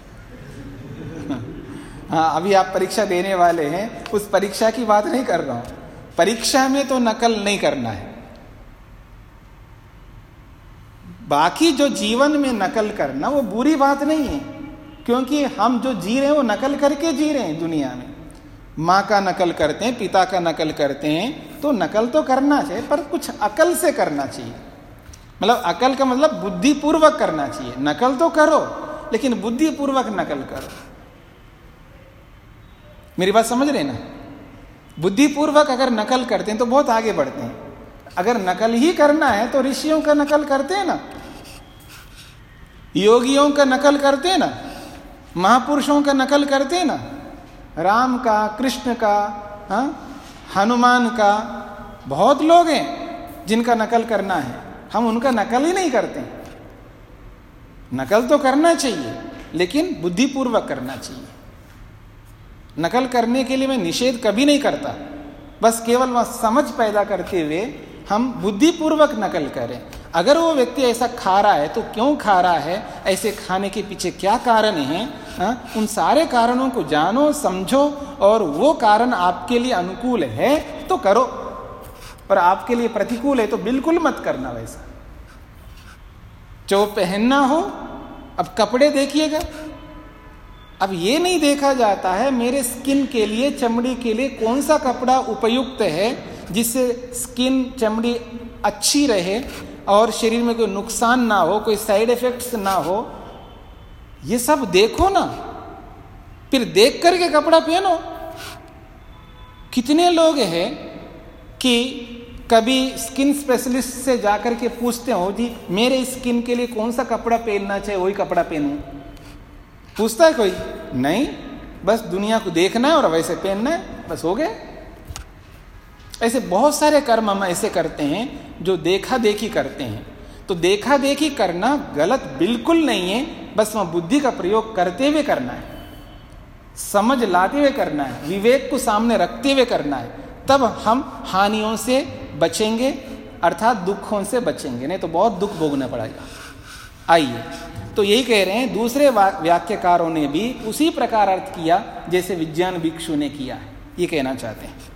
A: हाँ, अभी आप परीक्षा देने वाले हैं, उस परीक्षा की बात नहीं कर रहा हूं। परीक्षा में तो नकल नहीं करना है। बाकी जो जीवन में नकल करना वो बुरी बात नहीं है, क्योंकि हम जो जी रहे हैं वो नकल करके जी रहे हैं दुनिया में। माँ का नकल करते हैं, पिता का नकल करते हैं, तो नकल तो करना चाहिए, पर कुछ अकल से करना चाहिए। मतलब अकल का मतलब बुद्धिपूर्वक करना चाहिए। नकल तो करो, लेकिन बुद्धिपूर्वक नकल करो। मेरी बात समझ रहे ना? बुद्धिपूर्वक अगर नकल करते हैं तो बहुत आगे बढ़ते हैं। अगर नकल ही करना है तो ऋषियों का नकल करते हैं ना, योगियों का नकल करते हैं ना, महापुरुषों का नकल करते हैं ना, राम का, कृष्ण का, हनुमान का, बहुत लोग हैं जिनका नकल करना है। हम उनका नकल ही नहीं करते। नकल तो करना चाहिए, लेकिन बुद्धिपूर्वक करना चाहिए। नकल करने के लिए मैं निषेध कभी नहीं करता, बस केवल वह समझ पैदा करते हुए हम बुद्धिपूर्वक नकल करें। अगर वो व्यक्ति ऐसा खा रहा है तो क्यों खा रहा है, ऐसे खाने के पीछे क्या कारण है, उन सारे कारणों को जानो, समझो, और वो कारण आपके लिए अनुकूल है तो करो, और आपके लिए प्रतिकूल है तो बिल्कुल मत करना वैसा। जो पहनना हो, अब कपड़े देखिएगा, अब ये नहीं देखा जाता है मेरे स्किन के लिए, चमड़ी के लिए कौन सा कपड़ा उपयुक्त है जिससे स्किन, चमड़ी अच्छी रहे और शरीर में कोई नुकसान ना हो, कोई साइड इफेक्ट्स ना हो। ये सब देखो ना, फिर देख करके कपड़ा पहनो। कितने लोग हैं कि कभी स्किन स्पेशलिस्ट से जाकर के पूछते हो, जी मेरे स्किन के लिए कौन सा कपड़ा पहनना चाहिए, वही कपड़ा पहनूं? पूछता है कोई? नहीं, बस दुनिया को देखना है और वैसे पहनना है, बस हो गया। ऐसे बहुत सारे कर्म हम ऐसे करते हैं जो देखा देखी करते हैं। तो देखा देखी करना गलत बिल्कुल नहीं है, बस वह बुद्धि का प्रयोग करते हुए करना है, समझ लाते हुए करना है, विवेक को सामने रखते हुए करना है, तब हम हानियों से बचेंगे, अर्थात दुखों से बचेंगे, नहीं तो बहुत दुख भोगना पड़ेगा। आइए, तो यही कह रहे हैं, दूसरे व्याख्याकारों ने भी उसी प्रकार अर्थ किया जैसे विज्ञान भिक्षु ने किया है, ये कहना चाहते हैं।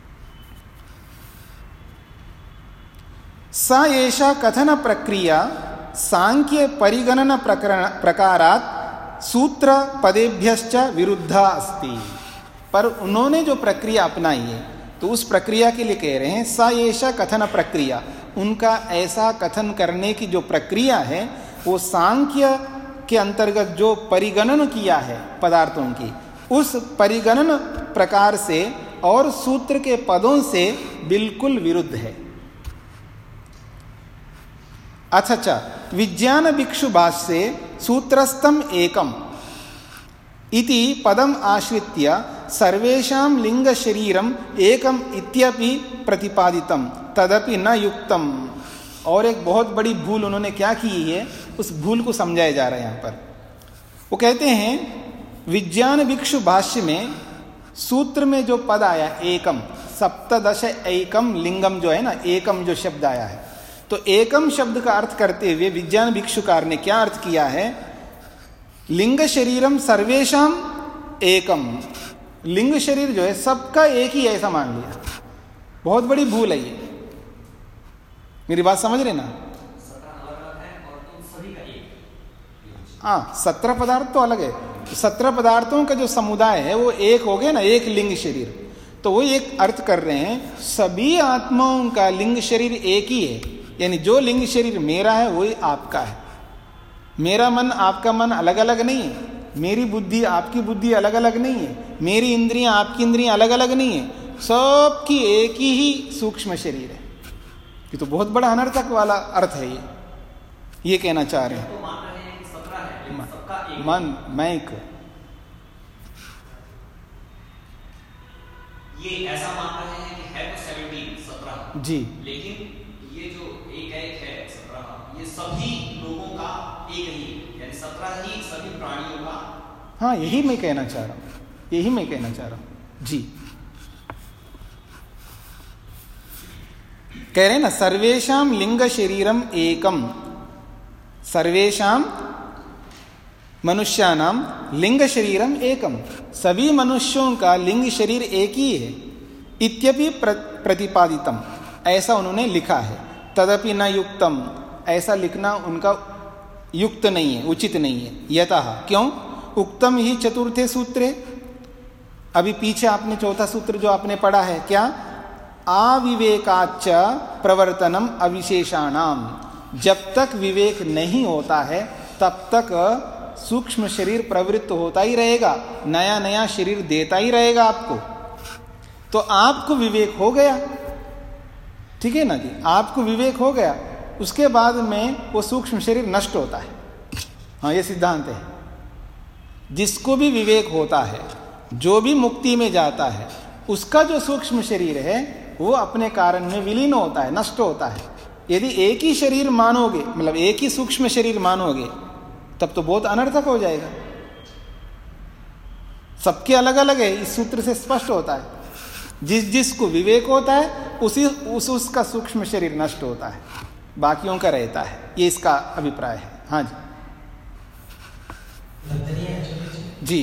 A: सा एषा कथन प्रक्रिया सांख्य परिगणन प्रकारात् सूत्र पदेभ्यश्च विरुद्धा अस्ति। पर उन्होंने जो प्रक्रिया अपनाई है, तो उस प्रक्रिया के लिए कह रहे हैं सा एषा कथन प्रक्रिया, उनका ऐसा कथन करने की जो प्रक्रिया है वो सांख्य के अंतर्गत जो परिगणन किया है पदार्थों की, उस परिगणन प्रकार से और सूत्र के पदों से बिल्कुल विरुद्ध है। अच्छा, विज्ञान भिक्षु भाष्ये सूत्रस्थम एकम इति पदम आश्रित्य सर्वेषां लिंग शरीरम एकम इत्यपि प्रतिपादितम तदपि न युक्तम। और एक बहुत बड़ी भूल उन्होंने क्या की है, उस भूल को समझाया जा रहा है यहाँ पर। वो कहते हैं विज्ञान भिक्षु भाष्य में सूत्र में जो पद आया एकम, सप्तदश एकम लिंगम जो है ना, एकम जो शब्द आया है, तो एकम शब्द का अर्थ करते हुए विज्ञान भिक्षुकार ने क्या अर्थ किया है, लिंग शरीरम सर्वेशम एकम, लिंग शरीर जो है सबका एक ही ऐसा मान लिया। बहुत बड़ी भूल है ये, मेरी बात समझ रहे ना? हाँ, 17 पदार्थ तो अलग है, 17 पदार्थों का जो समुदाय है वो एक हो गया ना, एक लिंग शरीर। तो वो एक अर्थ कर रहे हैं सभी आत्माओं का लिंग शरीर एक ही है, यानी जो लिंग शरीर मेरा है वही आपका है। मेरा मन आपका मन अलग अलग नहीं है, मेरी बुद्धि आपकी बुद्धि अलग अलग नहीं है, मेरी इंद्रियां आपकी इंद्रियां अलग अलग नहीं है, सबकी एक ही सूक्ष्म शरीर है। ये तो बहुत बड़ा अनर्थक वाला अर्थ है ये कहना चाह रहे हैं। मन मैक
D: ये ऐसा मान रहे हैं कि है तो 17
A: जी,
D: लेकिन ये जो एक है 17, ये सभी लोगों का एक ही, यानी 17 ही सभी प्राणियों का।
A: हाँ, यही मैं कहना चाह रहा हूँ, यही मैं कहना चाह रहा हूँ जी। कह रहे हैं ना सर्वेशाम लिंग शरीरम एकम, सर्वेशाम मनुष्यानाम लिंग शरीरम एकम, सभी मनुष्यों का लिंग शरीर एक ही है। इत्यपि प्रतिपादितम, ऐसा उन्होंने लिखा है। तदपि न युक्तम, ऐसा लिखना उनका युक्त नहीं है, उचित नहीं है। यतः, क्यों? उक्तम ही चतुर्थे सूत्रे, अभी पीछे आपने चौथा सूत्र जो आपने पढ़ा है, क्या? अविवेकाच्च प्रवर्तनम अविशेषाणाम, जब तक विवेक नहीं होता है तब तक सूक्ष्म शरीर प्रवृत्त होता ही रहेगा, नया नया शरीर देता ही रहेगा आपको। तो आपको विवेक हो गया, ठीक है ना जी, आपको विवेक हो गया, उसके बाद में वो सूक्ष्म शरीर नष्ट होता है। हाँ, ये सिद्धांत है। जिसको भी विवेक होता है, जो भी मुक्ति में जाता है, उसका जो सूक्ष्म शरीर है वो अपने कारण में विलीन होता है, नष्ट होता है। यदि एक ही शरीर मानोगे, मतलब एक ही सूक्ष्म शरीर मानोगे, तब तो बहुत अनर्थक हो जाएगा। सबके अलग अलग है, इस सूत्र से स्पष्ट होता है। जिस जिसको विवेक होता है उसका सूक्ष्म शरीर नष्ट होता है, बाकियों का रहता है। ये इसका अभिप्राय है। हाँ जी जी,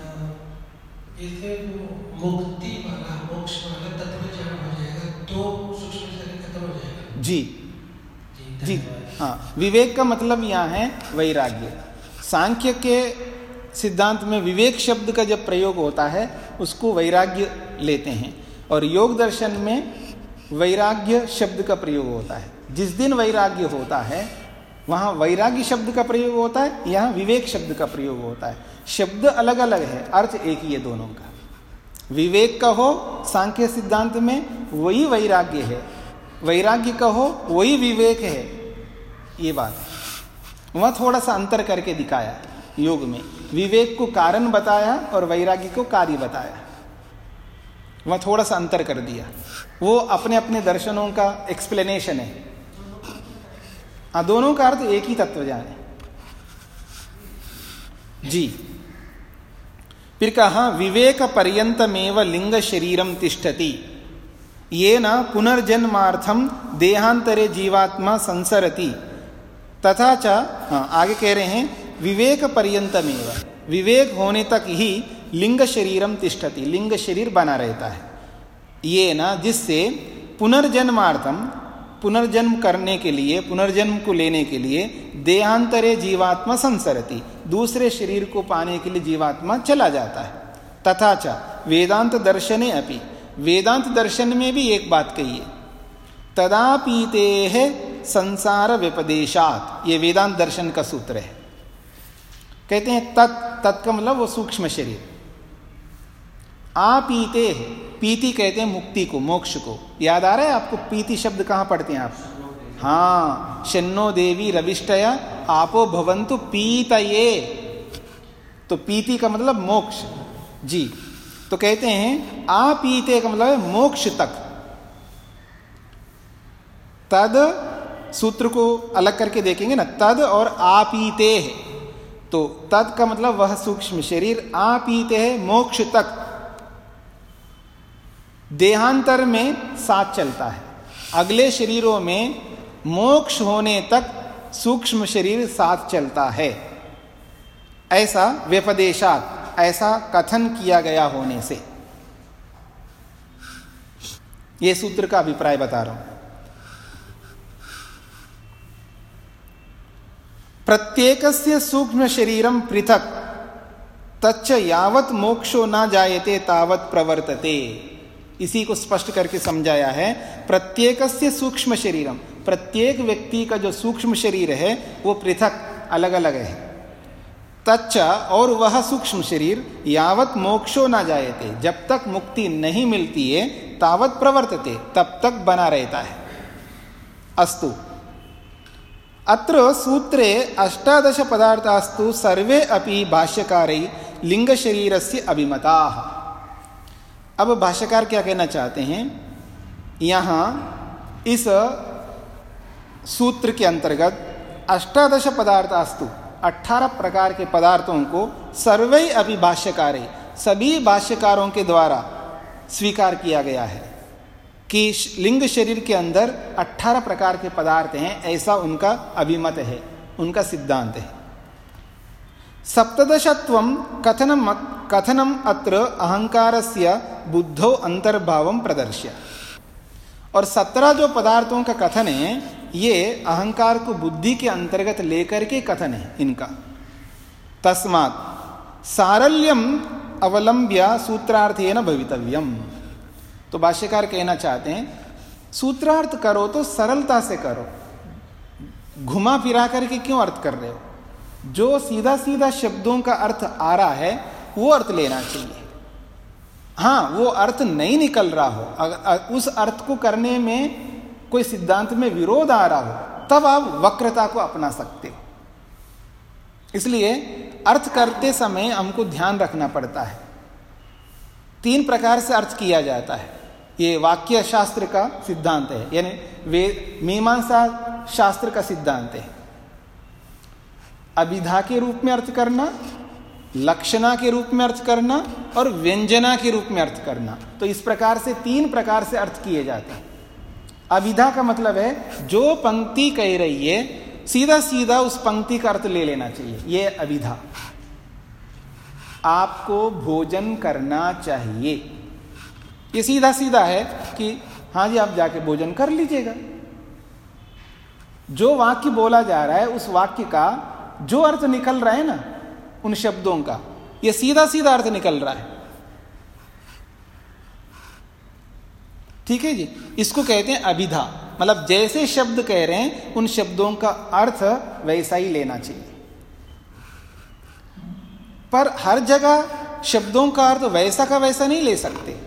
C: मुक्ति वाला मोक्ष वाला तत्व ज्ञान हो जाएगा तो सूक्ष्म शरीर खत्म हो जाएगा।
A: जी जी, हाँ, विवेक का मतलब यहाँ है वैराग्य। सांख्य के सिद्धांत में विवेक शब्द का जब प्रयोग होता है उसको वैराग्य लेते हैं, और योग दर्शन में वैराग्य शब्द का प्रयोग होता है। जिस दिन वैराग्य होता है वहां वैराग्य शब्द का प्रयोग होता है, यहाँ विवेक शब्द का प्रयोग होता है। शब्द अलग अलग है, अर्थ एक ही है दोनों का। विवेक कहो सांख्य सिद्धांत में वही वैराग्य है, वैराग्य कहो वही विवेक है, ये बात वहां थोड़ा सा अंतर करके दिखाया। योग में विवेक को कारण बताया और वैराग्य को कार्य बताया, वहां थोड़ा सा अंतर कर दिया। वो अपने अपने दर्शनों का एक्सप्लेनेशन है। दोनों का अर्थ एक ही तत्व जाने जी। फिर कहा विवेक पर्यंतमेव लिंग शरीरम तिष्ठति येन पुनर्जन्मार्थम देहांतरे जीवात्मा संसरति तथा च। आगे कह रहे हैं विवेक पर्यंतमेव, विवेक होने तक ही लिंग शरीरम तिष्ठति, लिंग शरीर बना रहता है। ये ना जिससे पुनर्जन्मार्थम, पुनर्जन्म करने के लिए, पुनर्जन्म को लेने के लिए देहांतरे जीवात्मा संसरति, दूसरे शरीर को पाने के लिए जीवात्मा चला जाता है। तथा च वेदांत दर्शने अपि, वेदांत दर्शन में भी एक बात कही है, तदापीते है संसार व्यपदेशात, ये वेदांत दर्शन का सूत्र है। कहते हैं तत् का मतलब वो सूक्ष्म शरीर। आपीते है, पीति कहते हैं मुक्ति को, मोक्ष को। याद आ रहा है आपको पीति शब्द कहाँ पढ़ते हैं आप? हाँ, शन्नो देवी रविष्टया आपो भवन्तु पीतये, तो पीति का मतलब मोक्ष जी। तो कहते हैं आपीते का मतलब है मोक्ष तक। तद सूत्र को अलग करके देखेंगे ना, तद और आपीते है, तो तद का मतलब वह सूक्ष्म शरीर, आपीते है मोक्ष तक, देहांतर में साथ चलता है। अगले शरीरों में मोक्ष होने तक सूक्ष्म शरीर साथ चलता है, ऐसा व्यपदेशात, ऐसा कथन किया गया होने से। यह सूत्र का अभिप्राय बता रहा हूं। प्रत्येकस्य सूक्ष्म शरीरम पृथक तच्च यावत मोक्षो न जायते तावत प्रवर्तते, इसी को स्पष्ट करके समझाया है। प्रत्येकस्य सूक्ष्म शरीरम, प्रत्येक व्यक्ति का जो सूक्ष्म शरीर है वो पृथक, अलग अलग है। तच्च, और वह सूक्ष्म शरीर, यावत मोक्षो न जायते, जब तक मुक्ति नहीं मिलती है, तावत प्रवर्तते, तब तक बना रहता है। अस्तु, अत्र सूत्रे 18 पदार्थास्तु सर्वे अपि भाष्यकारै लिंग शरीरस्य अभिमताः। अब भाष्यकार क्या कहना चाहते हैं? यहाँ इस सूत्र के अंतर्गत 18 पदार्थास्तु, 18 प्रकार के पदार्थों को सर्वे अपि भाष्यकारै, सभी भाष्यकारों के द्वारा स्वीकार किया गया है कि लिंग शरीर के अंदर 18 प्रकार के पदार्थ हैं, ऐसा उनका अभिमत है, उनका सिद्धांत है। सप्तदशत्वं कथनम अत्र अहंकारस्य बुद्धो अंतर्भावं प्रदर्श्य। और 17 जो पदार्थों का कथन है, ये अहंकार को बुद्धि के अंतर्गत लेकर के कथन है इनका। तस्मात् सारल्यम अवलंब्य सूत्रार्थेन भवितव्यम। तो भाष्यकार कहना चाहते हैं सूत्रार्थ करो तो सरलता से करो, घुमा फिरा करके क्यों अर्थ कर रहे हो? जो सीधा सीधा शब्दों का अर्थ आ रहा है वो अर्थ लेना चाहिए। हाँ, वो अर्थ नहीं निकल रहा हो, अगर उस अर्थ को करने में कोई सिद्धांत में विरोध आ रहा हो, तब आप वक्रता को अपना सकते हो। इसलिए अर्थ करते समय हमको ध्यान रखना पड़ता है। 3 प्रकार से अर्थ किया जाता है, ये वाक्य शास्त्र का सिद्धांत है, यानी मीमांसा शास्त्र का सिद्धांत है। अभिधा के रूप में अर्थ करना, लक्षणा के रूप में अर्थ करना और व्यंजना के रूप में अर्थ करना। तो इस प्रकार से 3 प्रकार से अर्थ किए जाते हैं। अभिधा का मतलब है जो पंक्ति कह रही है सीधा सीधा उस पंक्ति का अर्थ ले लेना चाहिए, ये अभिधा। आपको भोजन करना चाहिए, ये सीधा सीधा है कि हाँ जी आप जाके भोजन कर लीजिएगा। जो वाक्य बोला जा रहा है उस वाक्य का जो अर्थ निकल रहा है ना, उन शब्दों का, ये सीधा सीधा अर्थ निकल रहा है। ठीक है जी, इसको कहते हैं अभिधा। मतलब जैसे शब्द कह रहे हैं उन शब्दों का अर्थ वैसा ही लेना चाहिए। पर हर जगह शब्दों का अर्थ वैसा का वैसा नहीं ले सकते।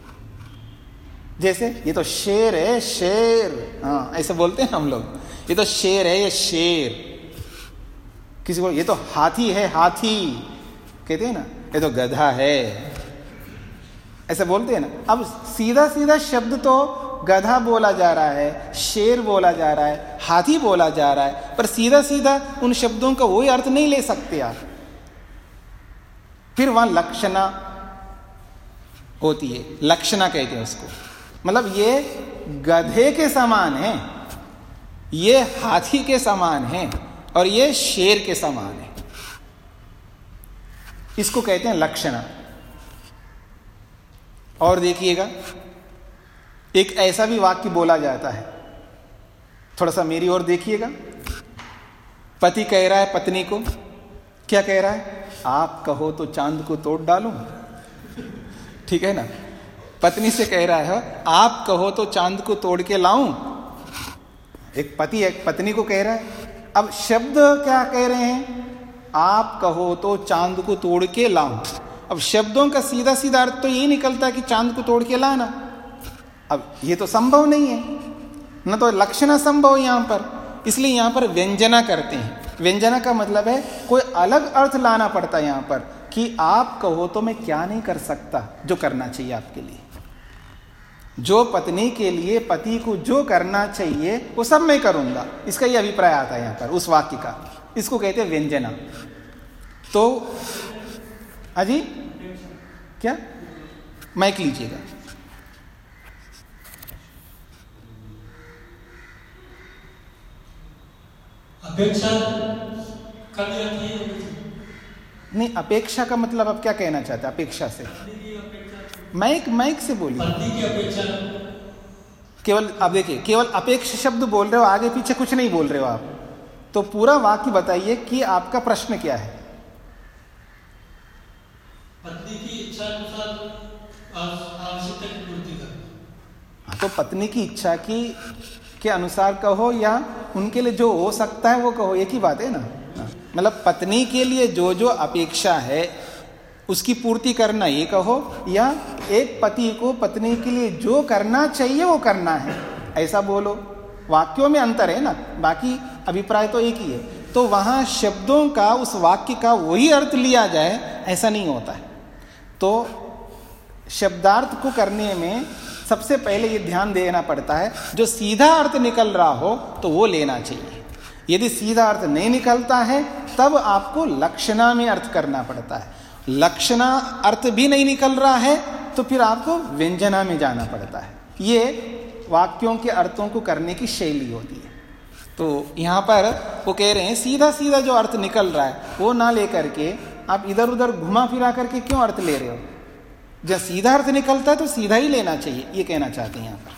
A: जैसे ये तो शेर है, शेर, हाँ ऐसे बोलते हैं हम लोग, ये तो शेर है, ये शेर। किसी को ये तो हाथी है, हाथी कहते हैं ना, ये तो गधा है, ऐसे बोलते हैं ना। अब सीधा सीधा शब्द तो गधा बोला जा रहा है, शेर बोला जा रहा है, हाथी बोला जा रहा है, पर सीधा सीधा उन शब्दों का वही अर्थ नहीं ले सकते आप। फिर वहां लक्षणा होती है, लक्षणा कहते हैं उसको। मतलब ये गधे के समान है, ये हाथी के समान है और ये शेर के समान है, इसको कहते हैं लक्षणा। और देखिएगा एक ऐसा भी वाक्य बोला जाता है, थोड़ा सा मेरी ओर देखिएगा। पति कह रहा है पत्नी को, क्या कह रहा है? आप कहो तो चांद को तोड़ डालूं। ठीक है ना। पत्नी से कह रहा है आप कहो तो चांद को तोड़ के लाऊं। एक पति एक पत्नी को कह रहा है। अब शब्द क्या कह रहे हैं? आप कहो तो चांद को तोड़ के लाऊं। अब शब्दों का सीधा सीधा अर्थ तो यही निकलता है कि चांद को तोड़ के लाना। अब ये तो संभव नहीं है, न तो लक्षणा संभव यहां पर, इसलिए यहां पर व्यंजना करते हैं। व्यंजना का मतलब है कोई अलग अर्थ लाना पड़ता है यहां पर कि आप कहो तो मैं क्या नहीं कर सकता जो करना चाहिए आपके लिए। जो पत्नी के लिए पति को जो करना चाहिए वो सब मैं करूंगा, इसका ये अभिप्राय आता है यहां पर उस वाक्य का। इसको कहते हैं व्यंजना। तो अजी क्या माइक लीजिएगा।
B: अपेक्षा कभी आती है
A: नहीं, अपेक्षा का मतलब आप क्या कहना चाहते हैं? अपेक्षा से माइक से बोलिए।
B: पत्नी की अपेक्षा
A: केवल आप देखिए, केवल अपेक्षा शब्द बोल रहे हो, आगे पीछे कुछ नहीं बोल रहे हो आप। तो पूरा वाक्य बताइए कि आपका प्रश्न क्या है।
B: पत्नी की इच्छा अनुसार आवश्यकता की पूर्ति करना।
A: तो पत्नी की इच्छा की के अनुसार कहो या उनके लिए जो हो सकता है वो कहो, एक ही बात है ना। मतलब पत्नी के लिए जो जो अपेक्षा है उसकी पूर्ति करना ये कहो, या एक पति को पत्नी के लिए जो करना चाहिए वो करना है, ऐसा बोलो। वाक्यों में अंतर है ना, बाकी अभिप्राय तो एक ही है। तो वहां शब्दों का उस वाक्य का वही अर्थ लिया जाए ऐसा नहीं होता है। तो शब्दार्थ को करने में सबसे पहले ये ध्यान देना पड़ता है, जो सीधा अर्थ निकल रहा हो तो वो लेना चाहिए। यदि सीधा अर्थ नहीं निकलता है तब आपको लक्षणा में अर्थ करना पड़ता है। लक्षणा अर्थ भी नहीं निकल रहा है तो फिर आपको व्यंजना में जाना पड़ता है। ये वाक्यों के अर्थों को करने की शैली होती है। तो यहाँ पर वो कह रहे हैं सीधा सीधा जो अर्थ निकल रहा है वो ना लेकर के आप इधर उधर घुमा फिरा करके क्यों अर्थ ले रहे हो। जब सीधा अर्थ निकलता है तो सीधा ही लेना चाहिए, ये कहना चाहते हैं यहाँ पर।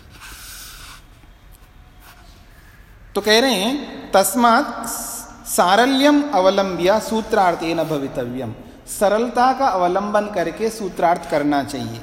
A: तो कह रहे हैं तस्मात् सारल्यम अवलंब्य सूत्रार्थेन भवितव्यम। सरलता का अवलंबन करके सूत्रार्थ करना चाहिए।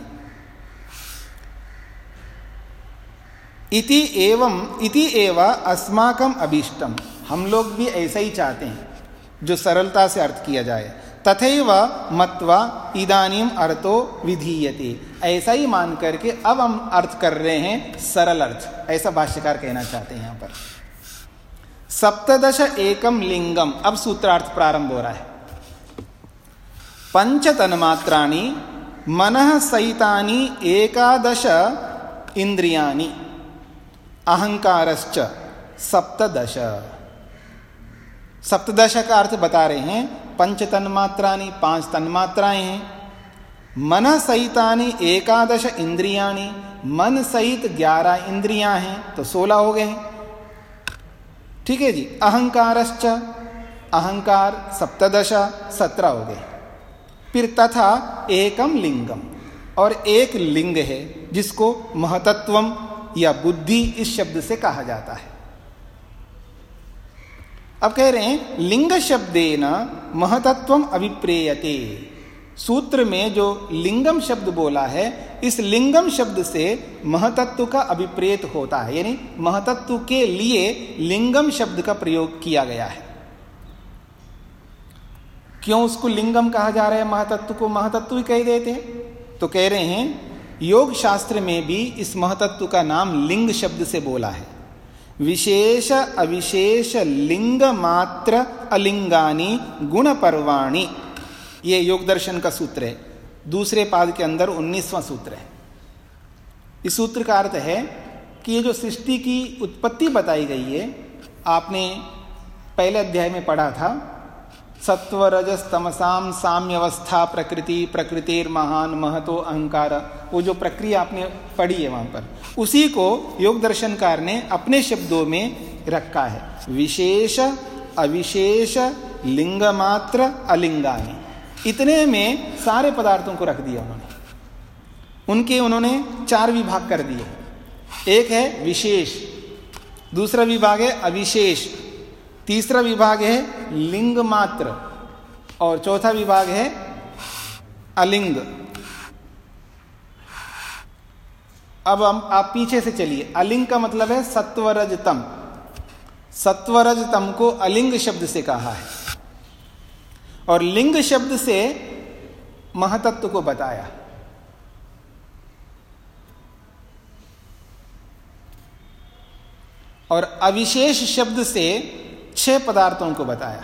A: इति एव अस्माकम अभीष्टम। हम लोग भी ऐसा ही चाहते हैं जो सरलता से अर्थ किया जाए। तथैव मत्वा इदानीम अर्थो विधीयते। ऐसा ही मान करके अब हम अर्थ कर रहे हैं सरल अर्थ, ऐसा भाष्यकार कहना चाहते हैं यहाँ पर। सप्तदश एकम लिंगम। अब सूत्रार्थ प्रारंभ हो रहा है। पंच तन्मात्राणि मनः सहितानि एकादश इंद्रियाणि अहंकारश्च सप्तदश। सप्तदश का अर्थ बता रहे हैं। पंच तन्मात्राणि 5 तन्मात्राएं हैं। मन सहितानि एकादश इंद्रियाणि, मन सहित 11 इंद्रियां हैं, तो 16 हो गए। ठीक है जी। अहंकारश्च, अहंकार सप्तदश, 17 हो गए। फिर तथा एकम लिंगम, और एक लिंग है जिसको महतत्वम या बुद्धि इस शब्द से कहा जाता है। अब कह रहे हैं लिंग शब्देन महतत्वम अभिप्रेयते सूत्र में जो लिंगम शब्द बोला है, इस लिंगम शब्द से महतत्व का अभिप्रेत होता है, यानी महतत्व के लिए लिंगम शब्द का प्रयोग किया गया है। क्यों उसको लिंगम कहा जा रहा है? महतत्व को महतत्व ही कह देते हैं। तो कह रहे हैं योग शास्त्र में भी इस महतत्व का नाम लिंग शब्द से बोला है। विशेष अविशेष लिंग मात्र अलिंगानी गुण पर्वाणी, ये योग दर्शन का सूत्र है, दूसरे पाद के अंदर 19वां सूत्र है। इस सूत्र का अर्थ है कि ये जो सृष्टि की उत्पत्ति बताई गई है, आपने पहले अध्याय में पढ़ा था, सत्व रजस तमसाम साम्यवस्था प्रकृति प्रकृतिर महान महतो अहंकार, वो जो प्रक्रिया आपने पढ़ी है वहां पर, उसी को योग दर्शनकार ने अपने शब्दों में रखा है। विशेष अविशेष लिंग मात्र अलिंगानी, इतने में सारे पदार्थों को रख दिया उन्होंने। उन्होंने 4 विभाग कर दिए। एक है विशेष, दूसरा विभाग है अविशेष, तीसरा विभाग है लिंग मात्र और चौथा विभाग है अलिंग। अब हम आप पीछे से चलिए। अलिंग का मतलब है सत्वरज तम। सत्वरज तम को अलिंग शब्द से कहा है और लिंग शब्द से महतत्व को बताया। और अविशेष शब्द से 6 पदार्थों को बताया।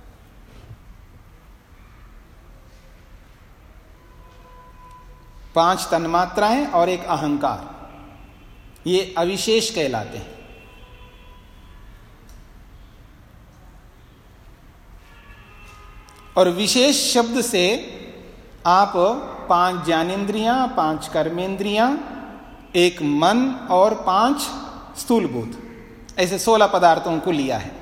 A: पांच तन्मात्राएं और एक अहंकार, ये अविशेष कहलाते हैं। और विशेष शब्द से आप 5 ज्ञानेंद्रियां, 5 कर्मेंद्रियां, 1 मन और 5 स्थूलभूत, ऐसे 16 पदार्थों को लिया है।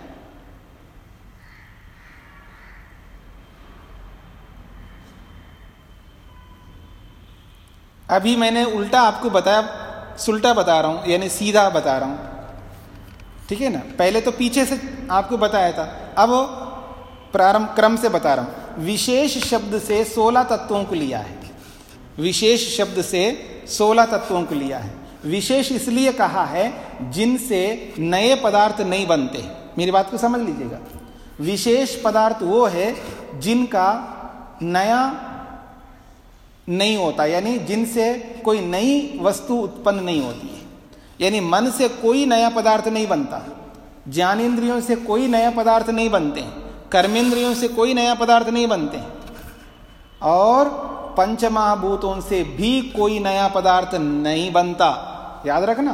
A: अभी मैंने उल्टा आपको बताया, सुल्टा बता रहा हूं, यानी सीधा बता रहा हूं, ठीक है ना। पहले तो पीछे से आपको बताया था, अब प्रारंभ क्रम से बता रहा हूं। विशेष शब्द से 16 तत्वों को लिया है। विशेष शब्द से 16 तत्वों को लिया है। विशेष इसलिए कहा है जिनसे नए पदार्थ नहीं बनते। मेरी बात को समझ लीजिएगा। विशेष पदार्थ वो है जिनका नया नहीं होता, यानी जिनसे कोई नई वस्तु उत्पन्न नहीं होती है। यानी मन से कोई नया पदार्थ नहीं बनता, ज्ञानेंद्रियों से कोई नया पदार्थ नहीं बनते, कर्मेंद्रियों से कोई नया पदार्थ नहीं बनते, और पंचमहाभूतों से भी कोई नया पदार्थ नहीं बनता। याद रखना।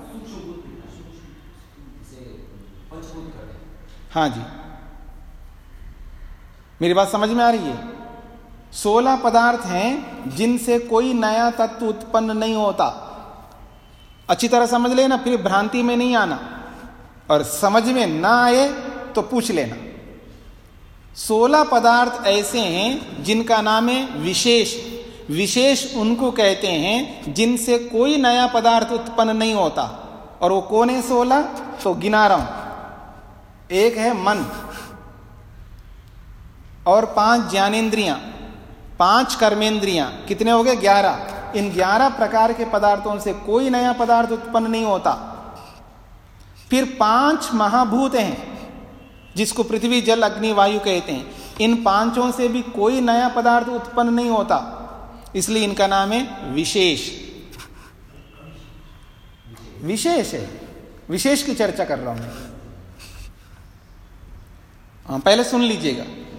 A: हाँ जी, मेरी बात समझ में आ रही है। 16 पदार्थ हैं जिनसे कोई नया तत्व उत्पन्न नहीं होता। अच्छी तरह समझ लेना, फिर भ्रांति में नहीं आना, और समझ में ना आए तो पूछ लेना। 16 पदार्थ ऐसे हैं जिनका नाम है विशेष। विशेष उनको कहते हैं जिनसे कोई नया पदार्थ उत्पन्न नहीं होता। और वो कौन है 16? तो गिना रहा हूं। एक है मन, और 5 ज्ञानेंद्रियां, 5 कर्मेंद्रियां, कितने हो गए? 11। इन 11 प्रकार के पदार्थों से कोई नया पदार्थ उत्पन्न नहीं होता। फिर 5 महाभूत हैं जिसको पृथ्वी जल अग्नि वायु कहते हैं। इन 5 से भी कोई नया पदार्थ उत्पन्न नहीं होता, इसलिए इनका नाम है विशेष। विशेष है, विशेष की चर्चा कर रहा हूं मैं। पहले सुन लीजिएगा।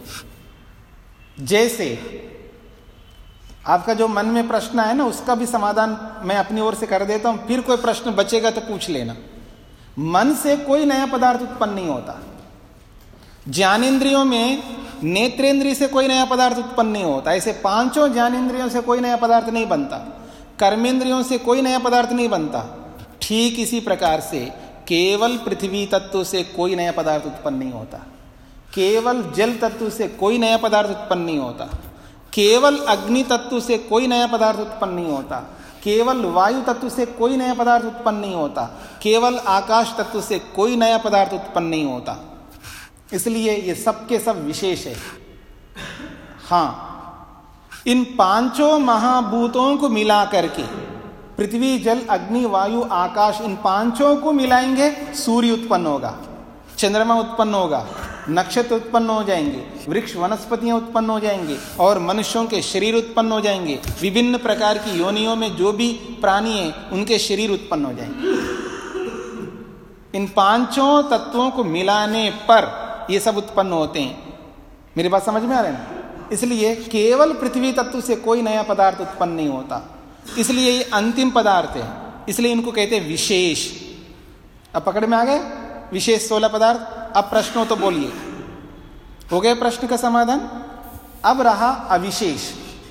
A: जैसे आपका जो मन में प्रश्न है ना, उसका भी समाधान मैं अपनी ओर से कर देता हूं, फिर कोई प्रश्न बचेगा तो पूछ लेना। मन से कोई नया पदार्थ उत्पन्न नहीं होता। ज्ञानेंद्रियों में नेत्रेंद्रिय से कोई नया पदार्थ उत्पन्न नहीं होता, ऐसे 5 ज्ञानेंद्रियों से कोई नया पदार्थ नहीं बनता। कर्मेंद्रियों से कोई नया पदार्थ नहीं बनता। ठीक इसी प्रकार से केवल पृथ्वी तत्व से कोई नया पदार्थ उत्पन्न नहीं होता, केवल जल तत्व से कोई नया पदार्थ उत्पन्न नहीं होता, केवल अग्नि तत्व से कोई नया पदार्थ उत्पन्न नहीं होता, केवल वायु तत्व से कोई नया पदार्थ उत्पन्न नहीं होता, केवल आकाश तत्व से कोई नया पदार्थ उत्पन्न नहीं होता। इसलिए ये सब के सब विशेष है। हाँ, इन पांचों महाभूतों को मिला करके, पृथ्वी जल अग्नि वायु आकाश, इन पांचों को मिलाएंगे, सूर्य उत्पन्न होगा, चंद्रमा उत्पन्न होगा, नक्षत्र उत्पन्न हो जाएंगे, वृक्ष वनस्पतियां उत्पन्न हो जाएंगे और मनुष्यों के शरीर उत्पन्न हो जाएंगे। विभिन्न प्रकार की योनियों में जो भी प्राणी है उनके शरीर उत्पन्न हो जाएंगे। इन पांचों तत्वों को मिलाने पर ये सब उत्पन्न होते हैं। मेरी बात समझ में आ रही है? इसलिए केवल पृथ्वी तत्व से कोई नया पदार्थ उत्पन्न नहीं होता, इसलिए ये अंतिम पदार्थ है, इसलिए इनको कहते हैं विशेष। अब पकड़ में आ गए विशेष 16 पदार्थ। अब प्रश्न हो तो बोलिए। हो गए प्रश्न का समाधान? अब रहा अविशेष।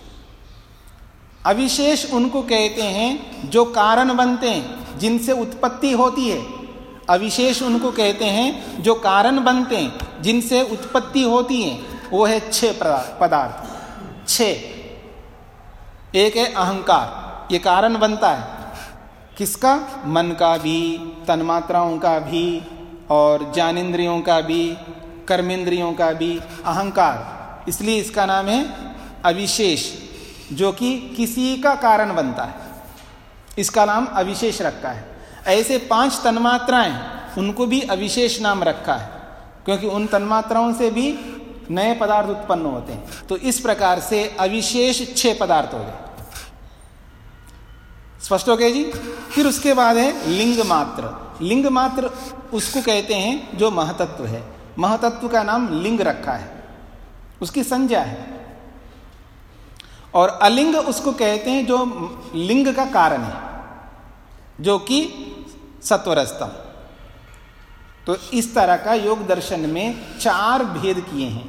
A: अविशेष उनको कहते हैं जो कारण बनते हैं, जिनसे उत्पत्ति होती है। अविशेष उनको कहते हैं जो कारण बनते हैं, जिनसे उत्पत्ति होती है। वो है 6 पदार्थ। 6। एक है अहंकार, ये कारण बनता है किसका? मन का भी, तन्मात्राओं का भी और ज्ञानेंद्रियों का भी, कर्मेंद्रियों का भी अहंकार। इसलिए इसका नाम है अविशेष, जो कि किसी का कारण बनता है, इसका नाम अविशेष रखा है। ऐसे 5 तन्मात्राएं, उनको भी अविशेष नाम रखा है, क्योंकि उन तन्मात्राओं से भी नए पदार्थ उत्पन्न होते हैं। तो इस प्रकार से अविशेष 6 पदार्थ हो गए। स्पष्ट हो गए जी? फिर उसके बाद है लिंग मात्र। लिंग मात्र उसको कहते हैं जो महतत्व है। महतत्व का नाम लिंग रखा है, उसकी संज्ञा है। और अलिंग उसको कहते हैं जो लिंग का कारण है, जो कि सत्वरस्तम। तो इस तरह का योग दर्शन में 4 भेद किए हैं।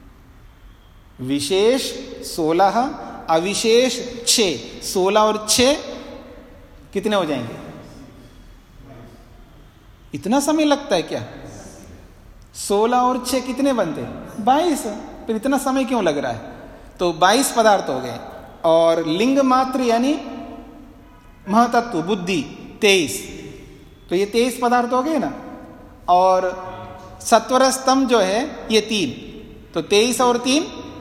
A: विशेष 16, अविशेष 6। 16 और 6 कितने हो जाएंगे? इतना समय लगता है क्या? 16 और 6 कितने बनते? 22। फिर इतना समय क्यों लग रहा है? तो 22 पदार्थ हो गए। और लिंग मात्र यानी महतत्व बुद्धि 23, तो ये 23 पदार्थ हो गए ना। और सत्वर स्तंभ जो है ये 3, तो 23 और 3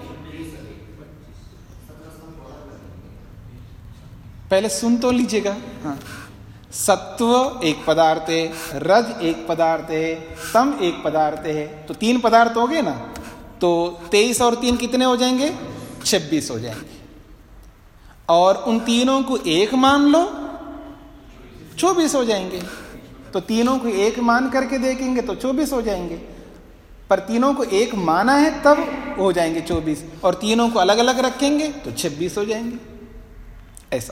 A: पहले सुन तो लीजिएगा। हाँ, सत्व एक पदार्थ है, रज एक पदार्थ है, तम एक पदार्थ है, तो 3 पदार्थ हो गए ना। तो 23 और 3 कितने हो जाएंगे? 26 हो जाएंगे। और उन तीनों को एक मान लो, 24 हो जाएंगे। तो तीनों को एक मान करके देखेंगे तो 24 हो जाएंगे, पर तीनों को एक माना है तब हो जाएंगे 24, और तीनों को अलग अलग रखेंगे तो 26 हो जाएंगे। ऐसा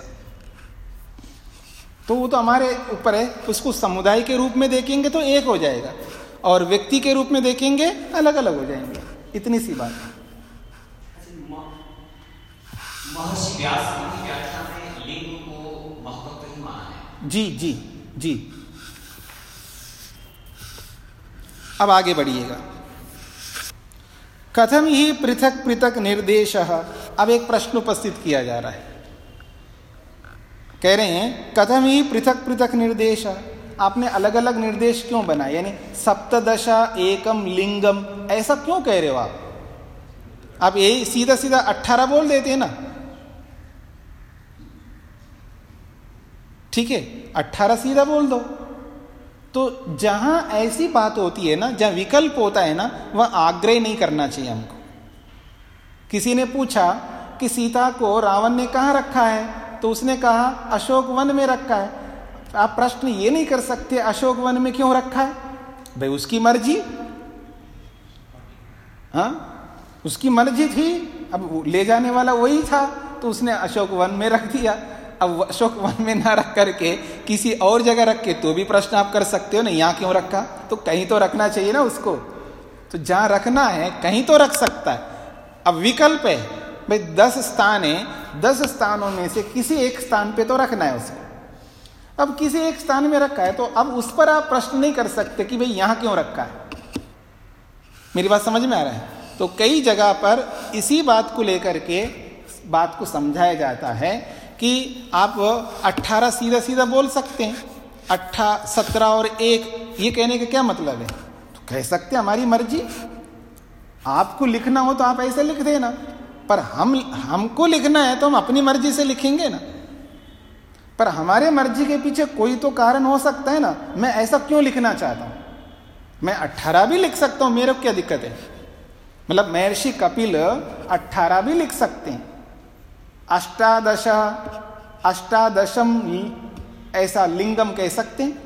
A: तो वो तो हमारे ऊपर है। उसको समुदाय के रूप में देखेंगे तो एक हो जाएगा, और व्यक्ति के रूप में देखेंगे अलग अलग हो जाएंगे। इतनी सी बात है।
D: महर्षि व्यास की व्याख्या में लिंग को महत्व ही माना है।
A: जी जी जी। अब आगे बढ़िएगा। कथम ही पृथक पृथक निर्देश। अब एक प्रश्न उपस्थित किया जा रहा है। कह रहे हैं कथम ही पृथक पृथक निर्देश, आपने अलग अलग निर्देश क्यों बनाए? यानी सप्तदशा एकम लिंगम, ऐसा क्यों कह रहे हो आप? आप यही सीधा सीधा 18 बोल देते हैं ना। ठीक है, 18 सीधा बोल दो। तो जहां ऐसी बात होती है ना, जहां विकल्प होता है ना, वह आग्रह नहीं करना चाहिए हमको। किसी ने पूछा कि सीता को रावण ने कहाँ रखा है, तो उसने कहा अशोक वन में रखा है। आप प्रश्न ये नहीं कर सकते अशोक वन में क्यों रखा है? भाई उसकी मर्जी, हाँ उसकी मर्जी थी। अब ले जाने वाला वही था, तो उसने अशोक वन में रख दिया। अब अशोक वन में ना रख करके किसी और जगह रख के तो भी प्रश्न आप कर सकते हो ना, यहाँ क्यों रखा? तो कहीं तो रखना चाहिए ना उसको। तो जहां रखना है कहीं तो रख सकता है। अब विकल्प है भाई 10 स्थान है, 10 स्थानों में से किसी एक स्थान पे तो रखना है उसको। अब किसी एक स्थान में रखा है तो अब उस पर आप प्रश्न नहीं कर सकते कि भाई यहां क्यों रखा है। मेरी बात समझ में आ रहा है? तो कई जगह पर इसी बात को लेकर के बात को समझाया जाता है कि आप 18 सीधा सीधा बोल सकते हैं। 18, 17 और 1 ये कहने का क्या मतलब है? तो कह सकते हैं हमारी मर्जी। आपको लिखना हो तो आप ऐसे लिख देना, पर हमको लिखना है तो हम अपनी मर्जी से लिखेंगे ना। पर हमारे मर्जी के पीछे कोई तो कारण हो सकता है ना। मैं ऐसा क्यों लिखना चाहता हूं, मैं 18 भी लिख सकता हूं, मेरे को क्या दिक्कत है। मतलब महर्षि कपिल 18 भी लिख सकते हैं, अष्टादशम ऐसा लिंगम कह सकते हैं।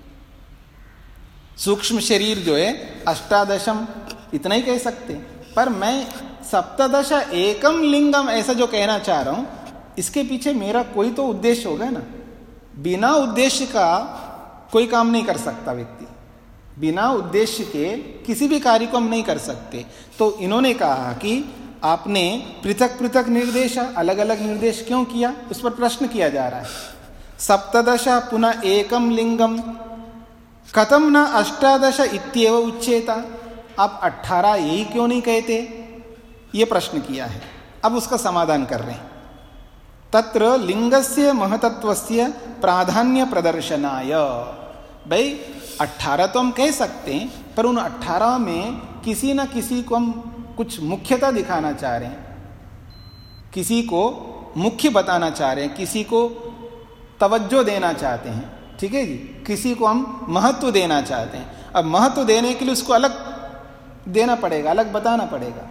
A: सूक्ष्म शरीर जो है अष्टादशम इतना ही कह सकते हैं। पर मैं सप्तदश एकम लिंगम ऐसा जो कहना चाह रहा हूं, इसके पीछे मेरा कोई तो उद्देश्य होगा ना। बिना उद्देश्य का कोई काम नहीं कर सकता व्यक्ति, बिना उद्देश्य के किसी भी कार्य को हम नहीं कर सकते। तो इन्होंने कहा कि आपने पृथक पृथक निर्देश, अलग अलग निर्देश क्यों किया, उस पर प्रश्न किया जा रहा है। सप्तदश पुनः एकम लिंगम कथम न अष्टादश इत्येव उच्येता, आप 18 यही क्यों नहीं कहते, ये प्रश्न किया है। अब उसका समाधान कर रहे हैं। तत्र लिंगस्य महतत्वस्य प्राधान्य प्रदर्शनाय, भाई 18 तो हम कह सकते हैं, पर उन 18 में किसी न किसी को हम कुछ मुख्यता दिखाना चाह रहे हैं, किसी को मुख्य बताना चाह रहे हैं, किसी को तवज्जो देना चाहते हैं, ठीक है जी, किसी को हम महत्व देना चाहते हैं। अब महत्व देने के लिए उसको अलग देना पड़ेगा, अलग बताना पड़ेगा।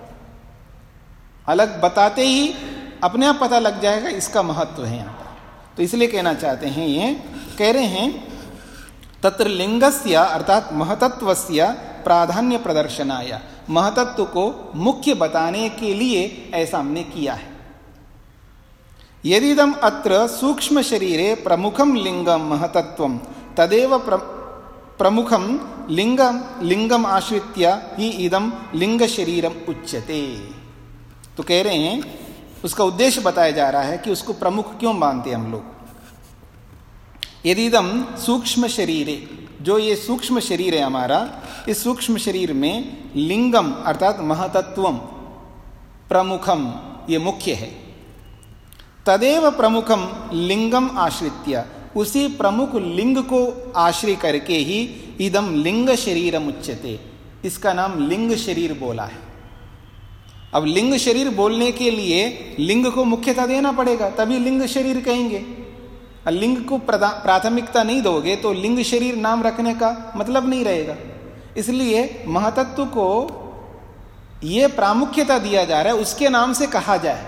A: अलग बताते ही अपने आप पता लग जाएगा इसका महत्व है यहाँ पर। तो इसलिए कहना चाहते हैं, ये कह रहे हैं तत्र लिंगस्य अर्थात महतत्वस्य प्राधान्य प्रदर्शनाय, महतत्व को मुख्य बताने के लिए ऐसा हमने किया है। यदिदम अत्र सूक्ष्म शरीरे प्रमुखम लिंगम महतत्वम तदेव प्रमुखम लिंगम आश्रित्य ही इदम लिंग शरीरम उच्यते। तो कह रहे हैं उसका उद्देश्य बताया जा रहा है कि उसको प्रमुख क्यों मानते हम लोग। यदिदम सूक्ष्म शरीरे, जो ये सूक्ष्म शरीर है हमारा, इस सूक्ष्म शरीर में लिंगम अर्थात महतत्वम प्रमुखम, ये मुख्य है। तदेव प्रमुखम लिंगम आश्रित्य, उसी प्रमुख लिंग को आश्रय करके ही इदम लिंग शरीरम उच्यते, इसका नाम लिंग शरीर बोला है। अब लिंग शरीर बोलने के लिए लिंग को मुख्यता देना पड़ेगा, तभी लिंग शरीर कहेंगे। लिंग को प्राथमिकता नहीं दोगे तो लिंग शरीर नाम रखने का मतलब नहीं रहेगा। इसलिए महतत्व को ये प्रामुख्यता दिया जा रहा है, उसके नाम से कहा जाए,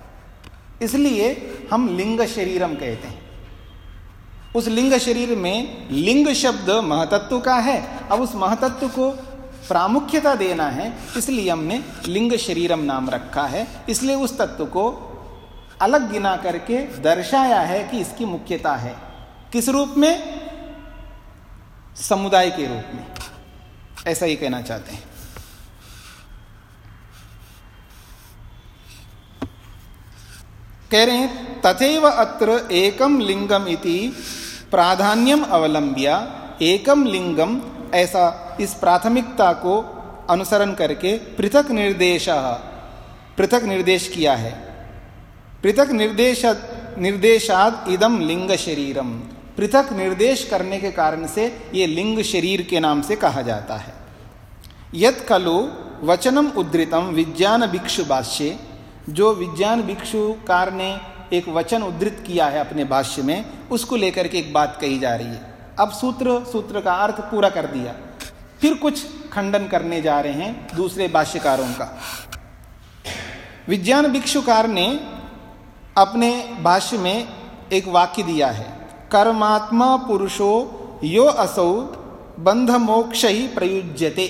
A: इसलिए हम लिंग शरीरम कहते हैं। उस लिंग शरीर में लिंग शब्द महतत्व का है, अब उस महतत्व को प्रामुख्यता देना है, इसलिए हमने लिंग शरीरम नाम रखा है। इसलिए उस तत्व को अलग गिना करके दर्शाया है कि इसकी मुख्यता है। किस रूप में? समुदाय के रूप में, ऐसा ही कहना चाहते हैं। कह रहे हैं तथैव अत्र एकम लिंगम इति प्राधान्यम अवलंब्य, एकम लिंगम ऐसा इस प्राथमिकता को अनुसरण करके पृथक निर्देश किया है। पृथक निर्देशाद इदम लिंग शरीरम, पृथक निर्देश करने के कारण से ये लिंग शरीर के नाम से कहा जाता है। यत् खलु वचनम उद्धृतम विज्ञान भिक्षु भाष्ये, जो विज्ञान भिक्षुकार ने एक वचन उद्धृत किया है अपने भाष्य में, उसको लेकर के एक बात कही जा रही है। अब सूत्र का अर्थ पूरा कर दिया, फिर कुछ खंडन करने जा रहे हैं दूसरे भाष्यकारों का। विज्ञान भिक्षुकार ने अपने भाष्य में एक वाक्य दिया है, कर्मात्मा पुरुषो यो असौ बंध मोक्ष ही प्रयुज्यते,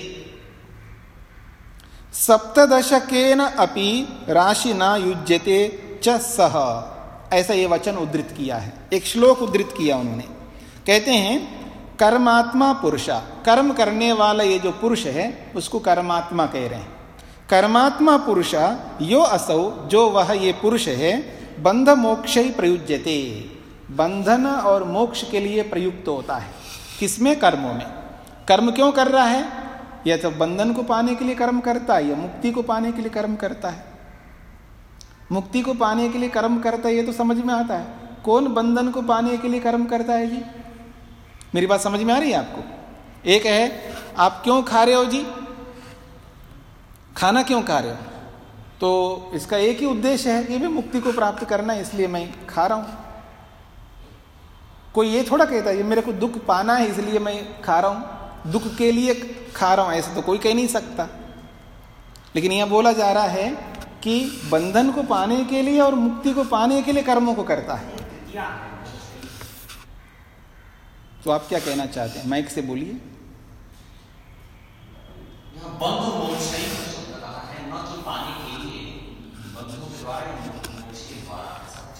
A: सप्तदशकेन अपि राशि न युज्यते च सह, ऐसा ये वचन उद्धृत किया है। एक श्लोक उद्धृत किया उन्होंने। कहते हैं कर्मात्मा पुरुषा, कर्म करने वाला ये जो पुरुष है उसको कर्मात्मा कह रहे हैं। कर्मात्मा पुरुषा यो असौ, जो वह ये पुरुष है, बंध मोक्ष ही प्रयुज्यते, बंधन और मोक्ष के लिए प्रयुक्त होता है। किसमें? कर्मों में। कर्म क्यों कर रहा है? यह तो बंधन को पाने के लिए कर्म करता है या मुक्ति को पाने के लिए कर्म करता है? मुक्ति को पाने के लिए कर्म करता है, ये तो समझ में आता है। कौन बंधन को पाने के लिए कर्म करता है जी? मेरी बात समझ में आ रही है आपको? एक है आप क्यों खा रहे हो जी? खाना क्यों खा रहे हो? तो इसका एक ही उद्देश्य है कि मैं मुक्ति को प्राप्त करना है, इसलिए मैं खा रहा हूं। कोई ये थोड़ा कहता है ये मेरे को दुख पाना है इसलिए मैं खा रहा हूं, दुख के लिए खा रहा हूं, ऐसा तो कोई कह नहीं सकता। लेकिन यह बोला जा रहा है कि बंधन को पाने के लिए और मुक्ति को पाने के लिए कर्मों को करता है। तो आप क्या कहना चाहते हैं, माइक से बोलिए।
D: बंध मोक्ष नहीं हो सकता है, न कि पाने के लिए, बंधों के द्वारा मोक्ष के द्वारा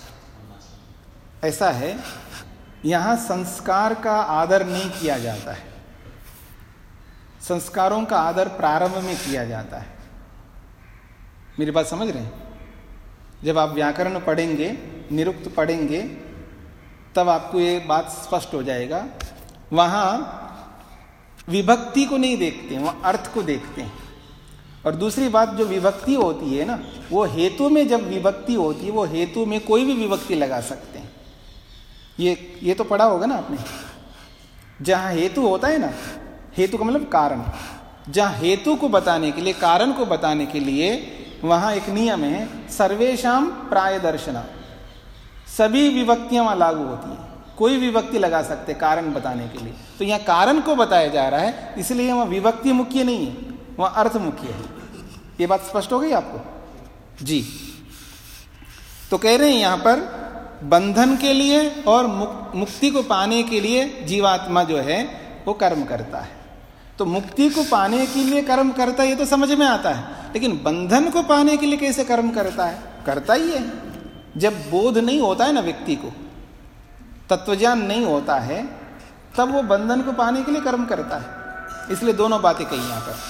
A: ऐसा है। यहां संस्कार का आदर नहीं किया जाता है, संस्कारों का आदर प्रारंभ में किया जाता है। मेरी बात समझ रहे हैं? जब आप व्याकरण पढ़ेंगे, निरुक्त पढ़ेंगे, तब आपको ये बात स्पष्ट हो जाएगा। वहां विभक्ति को नहीं देखते, वहां अर्थ को देखते हैं। और दूसरी बात, जो विभक्ति होती है ना, वो हेतु में जब विभक्ति होती है, वो हेतु में कोई भी विभक्ति लगा सकते हैं। ये तो पढ़ा होगा ना आपने। जहां हेतु होता है ना, हेतु का मतलब कारण, जहां हेतु को बताने के लिए, कारण को बताने के लिए, वहां एक नियम है, सर्वेशाम प्राय दर्शना। सभी विभक्तियां वहां लागू होती हैं, कोई विभक्ति लगा सकते कारण बताने के लिए। तो यहां कारण को बताया जा रहा है, इसलिए वहां विभक्ति मुख्य नहीं है, वहां अर्थ मुख्य है। ये बात स्पष्ट हो गई आपको जी? तो कह रहे हैं यहां पर बंधन के लिए और मुक्ति को पाने के लिए जीवात्मा जो है वो कर्म करता है। तो मुक्ति को पाने के लिए कर्म करता है, ये तो समझ में आता है, लेकिन बंधन को पाने के लिए कैसे कर्म करता है? करता ही है। जब बोध नहीं होता है ना व्यक्ति को, तत्वज्ञान नहीं होता है, तब वो बंधन को पाने के लिए कर्म करता है। इसलिए दोनों बातें कही यहां पर।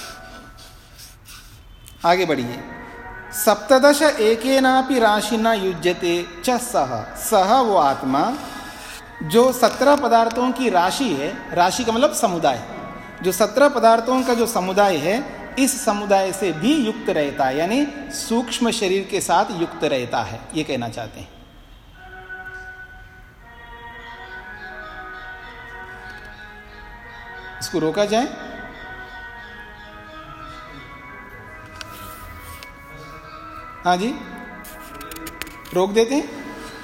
A: आगे बढ़िए। सप्तदश एकेनापि राशिना युज्यते च सह वो आत्मा जो 17 पदार्थों की राशि है, राशि का मतलब समुदाय, जो 17 पदार्थों का जो समुदाय है, इस समुदाय से भी युक्त रहता है, यानी सूक्ष्म शरीर के साथ युक्त रहता है, ये कहना चाहते हैं। इसको रोका जाए? हाँ जी, रोक देते हैं।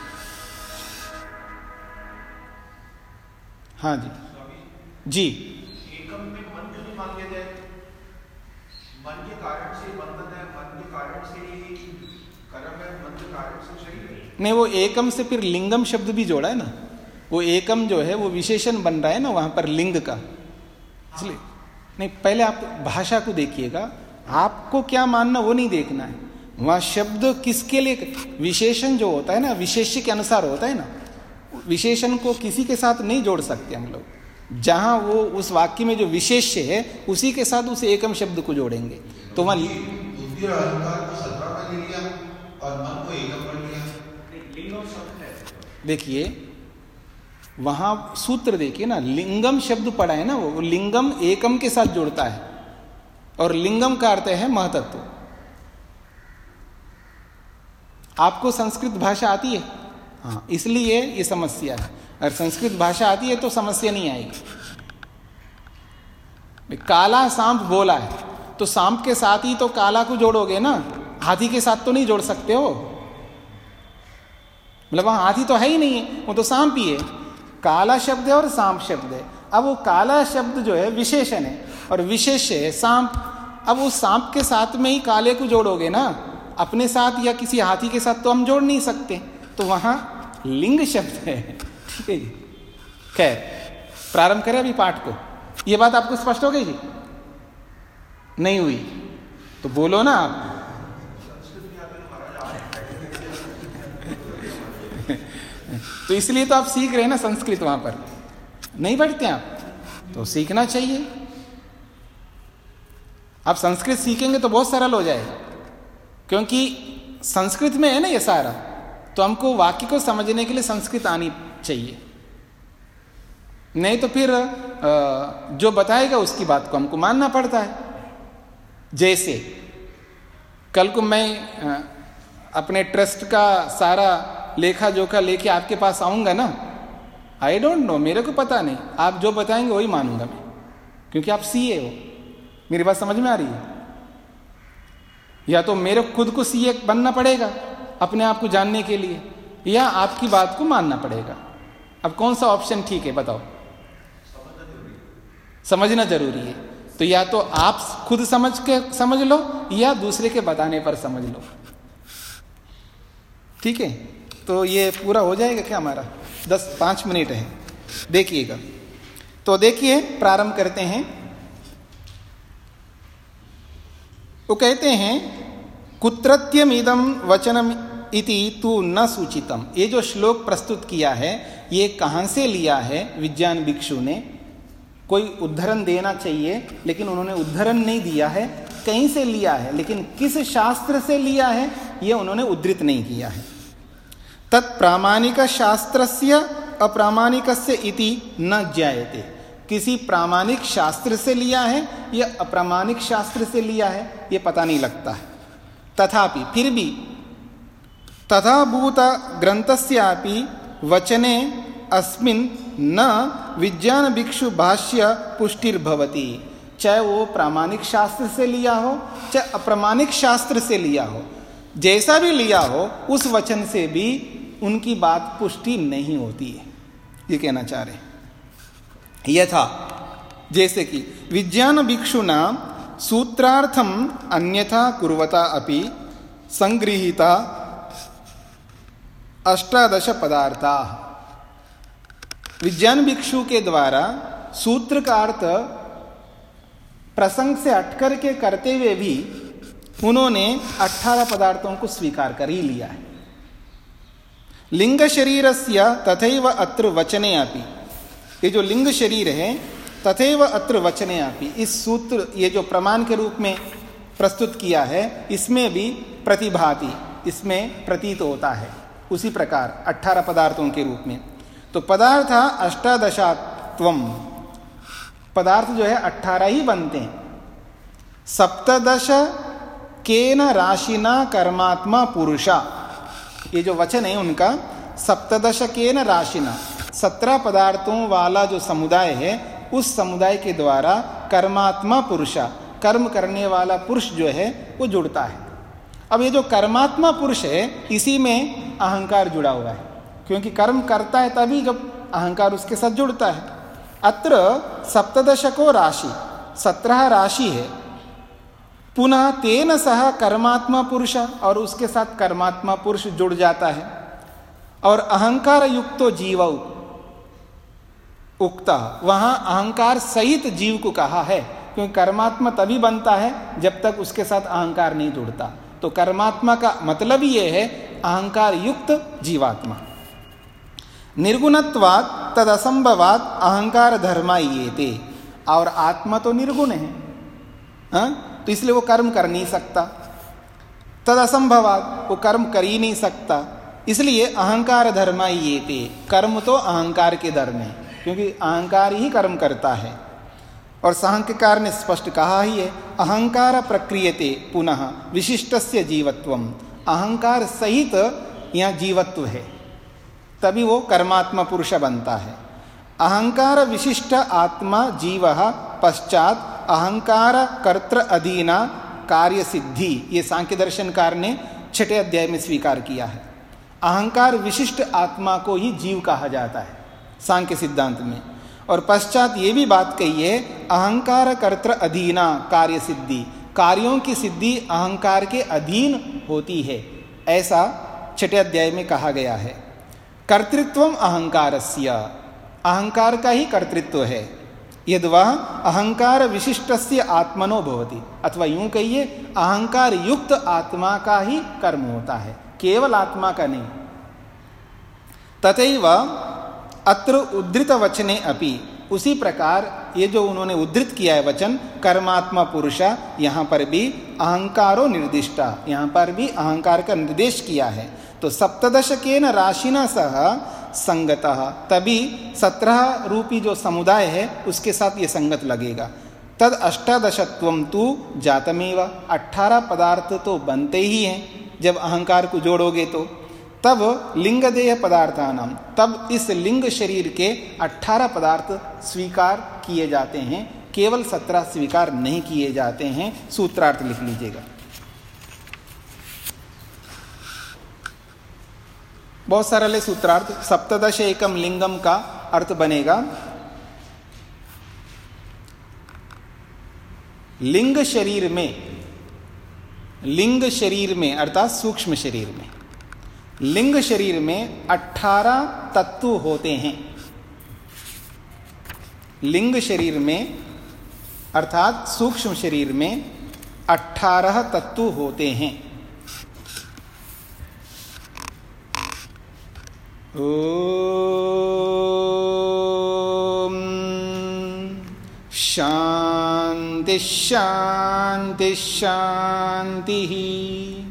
A: हाँ जी जी।
E: एकम में मन क्यों नहीं मान लिया जाए? मन के कारण से बंधन है, मन के कारण से कर्म है, मन के कारण से शरीर है।
A: नहीं, वो एकम से फिर लिंगम शब्द भी जोड़ा है ना। वो एकम जो है वो विशेषण बन रहा है ना वहां पर लिंग का, इसलिए नहीं। पहले आप भाषा को देखिएगा, आपको क्या मानना वो नहीं देखना है। वहां शब्द किसके लिए, विशेषण जो होता है ना, विशेष्य के अनुसार होता है ना। विशेषण को किसी के साथ नहीं जोड़ सकते हम लोग। जहां वो उस वाक्य में जो विशेष्य है उसी के साथ उस एकम शब्द को जोड़ेंगे। तो वहां
E: बुद्धि और अहंकार को 17 में ले लिया और मन को एकम कर लिया। लिंगम शब्द है,
A: देखिए वहां सूत्र देखिए ना, लिंगम शब्द पढ़ा है ना, वो लिंगम एकम के साथ जुड़ता है, और लिंगम का अर्थ है महतत्व। आपको संस्कृत भाषा आती है? हाँ, इसलिए ये समस्या है। अगर संस्कृत भाषा आती है तो समस्या नहीं आएगी। काला सांप बोला है तो सांप के साथ ही तो काला को जोड़ोगे ना, हाथी के साथ तो नहीं जोड़ सकते हो। मतलब वहां हाथी तो है ही नहीं है, वो तो सांप ही है। काला शब्द है और सांप शब्द है। अब वो काला शब्द जो है विशेषण है और विशेष्य है सांप। अब उस सांप के साथ में ही काले को जोड़ोगे ना, अपने साथ या किसी हाथी के साथ तो हम जोड़ नहीं सकते, तो वहां लिंग शब्द है। ठीक है जी, खैर प्रारंभ करें अभी पाठ को। ये बात आपको स्पष्ट हो गई जी? नहीं हुई तो बोलो ना आप। तो इसलिए तो आप सीख रहे हैं ना संस्कृत, वहां पर नहीं पढ़ते आप, तो सीखना चाहिए। आप संस्कृत सीखेंगे तो बहुत सरल हो जाएगा, क्योंकि संस्कृत में है ना ये सारा। तो हमको वाक्य को समझने के लिए संस्कृत आनी चाहिए, नहीं तो फिर जो बताएगा उसकी बात को हमको मानना पड़ता है। जैसे कल को मैं अपने ट्रस्ट का सारा लेखा जोखा लेके आपके पास आऊंगा ना, आई डोंट नो, मेरे को पता नहीं, आप जो बताएंगे वही मानूंगा मैं, क्योंकि आप सीए हो। मेरी बात समझ में आ रही है? या तो मेरे खुद को सीए बनना पड़ेगा अपने आप को जानने के लिए, या आपकी बात को मानना पड़ेगा। अब कौन सा ऑप्शन ठीक है बताओ? समझना जरूरी है। तो या तो आप खुद समझ लो या दूसरे के बताने पर समझ लो। ठीक है, तो ये पूरा हो जाएगा क्या हमारा? 5 मिनट है, देखिएगा। तो देखिए, प्रारंभ करते हैं। वो कहते हैं कुत्रत्यमिदं वचनम इति तु न सूचितम। ये जो श्लोक प्रस्तुत किया है ये कहाँ से लिया है विज्ञान भिक्षु ने? कोई उद्धरण देना चाहिए, लेकिन उन्होंने उद्धरण नहीं दिया है। कहीं से लिया है, लेकिन किस शास्त्र से लिया है ये उन्होंने उद्धृत नहीं किया है। तत्प्रामाणिक शास्त्रस्य अप्रामाणिकस्य इति न ज्ञायते। किसी प्रामाणिक शास्त्र से लिया है या अप्रामाणिक शास्त्र से लिया है ये पता नहीं लगता है। तथापि फिर भी तथाभूत ग्रंथस्यापि वचने अस्मिन् न विज्ञान भिक्षु भाष्य पुष्टिर्भवति। चाहे वो प्रामाणिक शास्त्र से लिया हो चाहे अप्रामाणिक शास्त्र से लिया हो, जैसा भी लिया हो उस वचन से भी उनकी बात पुष्टि नहीं होती है, ये कहना चाह रहे हैं। यथा जैसे कि विज्ञान भिक्षुना सूत्रार्थम अन्यथा कुर्वता अपि संगृहीता 18 पदार्था। विज्ञान भिक्षु के द्वारा सूत्र का अर्थ प्रसंग से हटकर के करते हुए भी उन्होंने 18 पदार्थों को स्वीकार कर ही लिया है। लिंग शरीरस्य तथैव अत्र वचने अपि। ये जो लिंग शरीर है तथैव अत्र वचने अपि, इस सूत्र ये जो प्रमाण के रूप में प्रस्तुत किया है इसमें भी प्रतिभाति, इसमें प्रतीत होता है उसी प्रकार 18 पदार्थों के रूप में। तो पदार्थ 18त्वम, पदार्थ जो है 18 ही बनते हैं। 17 केन राशिना कर्मात्मा पुरुषा, ये जो वचन है उनका 17 केन राशिना, 17 पदार्थों वाला जो समुदाय है उस समुदाय के द्वारा कर्मात्मा पुरुषा, कर्म करने वाला पुरुष जो है वो जुड़ता है। अब ये जो कर्मात्मा पुरुष है इसी में अहंकार जुड़ा हुआ है, क्योंकि कर्म करता है तभी जब अहंकार उसके साथ जुड़ता है। अत्र 17 को राशि, 17 राशि है। पुनः तेन सह कर्मात्मा पुरुष, और उसके साथ कर्मात्मा पुरुष जुड़ जाता है। और अहंकार युक्तो जीव उक्ता, वहां अहंकार सहित जीव को कहा है, क्योंकि कर्मात्मा तभी बनता है जब तक उसके साथ अहंकार नहीं जुड़ता। तो कर्मात्मा का मतलब ये है अहंकार युक्त जीवात्मा। निर्गुणत्वात् तद असंभवात् अहंकार धर्मा येते, और आत्मा तो निर्गुण है, तो इसलिए वो कर्म कर नहीं सकता। तद असंभवात्, वो कर्म कर ही नहीं सकता, इसलिए अहंकार धर्मा येते, कर्म तो अहंकार के धर्म है, क्योंकि अहंकार ही कर्म करता है। और सांख्यकार ने स्पष्ट कहा ही है, अहंकार प्रक्रियते पुनः विशिष्टस्य जीवत्वम, अहंकार सहित यहाँ जीवत्व है, तभी वो कर्मात्मा पुरुष बनता है। अहंकार विशिष्ट आत्मा जीव पश्चात अहंकार कर्तृ अधीना कार्य सिद्धि, ये सांख्य दर्शनकार ने 6 अध्याय में स्वीकार किया है। अहंकार विशिष्ट आत्मा को ही जीव कहा जाता है सांख्य सिद्धांत में। और पश्चात ये भी बात कही है, अहंकार कर्तृ अधीना कार्य सिद्धि, कार्यों की सिद्धि अहंकार के अधीन होती है, ऐसा 6 अध्याय में कहा गया है। कर्तृत्वम अहंकारस्य, अहंकार का ही कर्तृत्व है। यद्वा अहंकार विशिष्टस्य आत्मनो भवति, अथवा यूं कहिए अहंकार युक्त आत्मा का ही कर्म होता है, केवल आत्मा का नहीं। तथैव अत्र उद्धृत वचने अपि, उसी प्रकार ये जो उन्होंने उद्धृत किया है वचन कर्मात्मा पुरुषा, यहाँ पर भी अहंकारो निर्दिष्टा, यहाँ पर भी अहंकार का निर्देश किया है। तो 17 केन राशिना सह संगतः, तभी 17 रूपी जो समुदाय है उसके साथ ये संगत लगेगा। तद 18त्वम तु जातमेव, 18 पदार्थ तो बनते ही हैं जब अहंकार को जोड़ोगे तो। तब लिंग देह पदार्थानाम, तब इस लिंग शरीर के 18 पदार्थ स्वीकार किए जाते हैं, केवल 17 स्वीकार नहीं किए जाते हैं। सूत्रार्थ लिख लीजिएगा। बहुत सरल है सूत्रार्थ। सप्तदश एकम लिंगम का अर्थ बनेगा लिंग शरीर में अर्थात सूक्ष्म शरीर में, लिंग शरीर में 18 तत्व होते हैं। लिंग शरीर में अर्थात सूक्ष्म शरीर में 18 तत्व होते हैं। ओम शांति शांति शांति।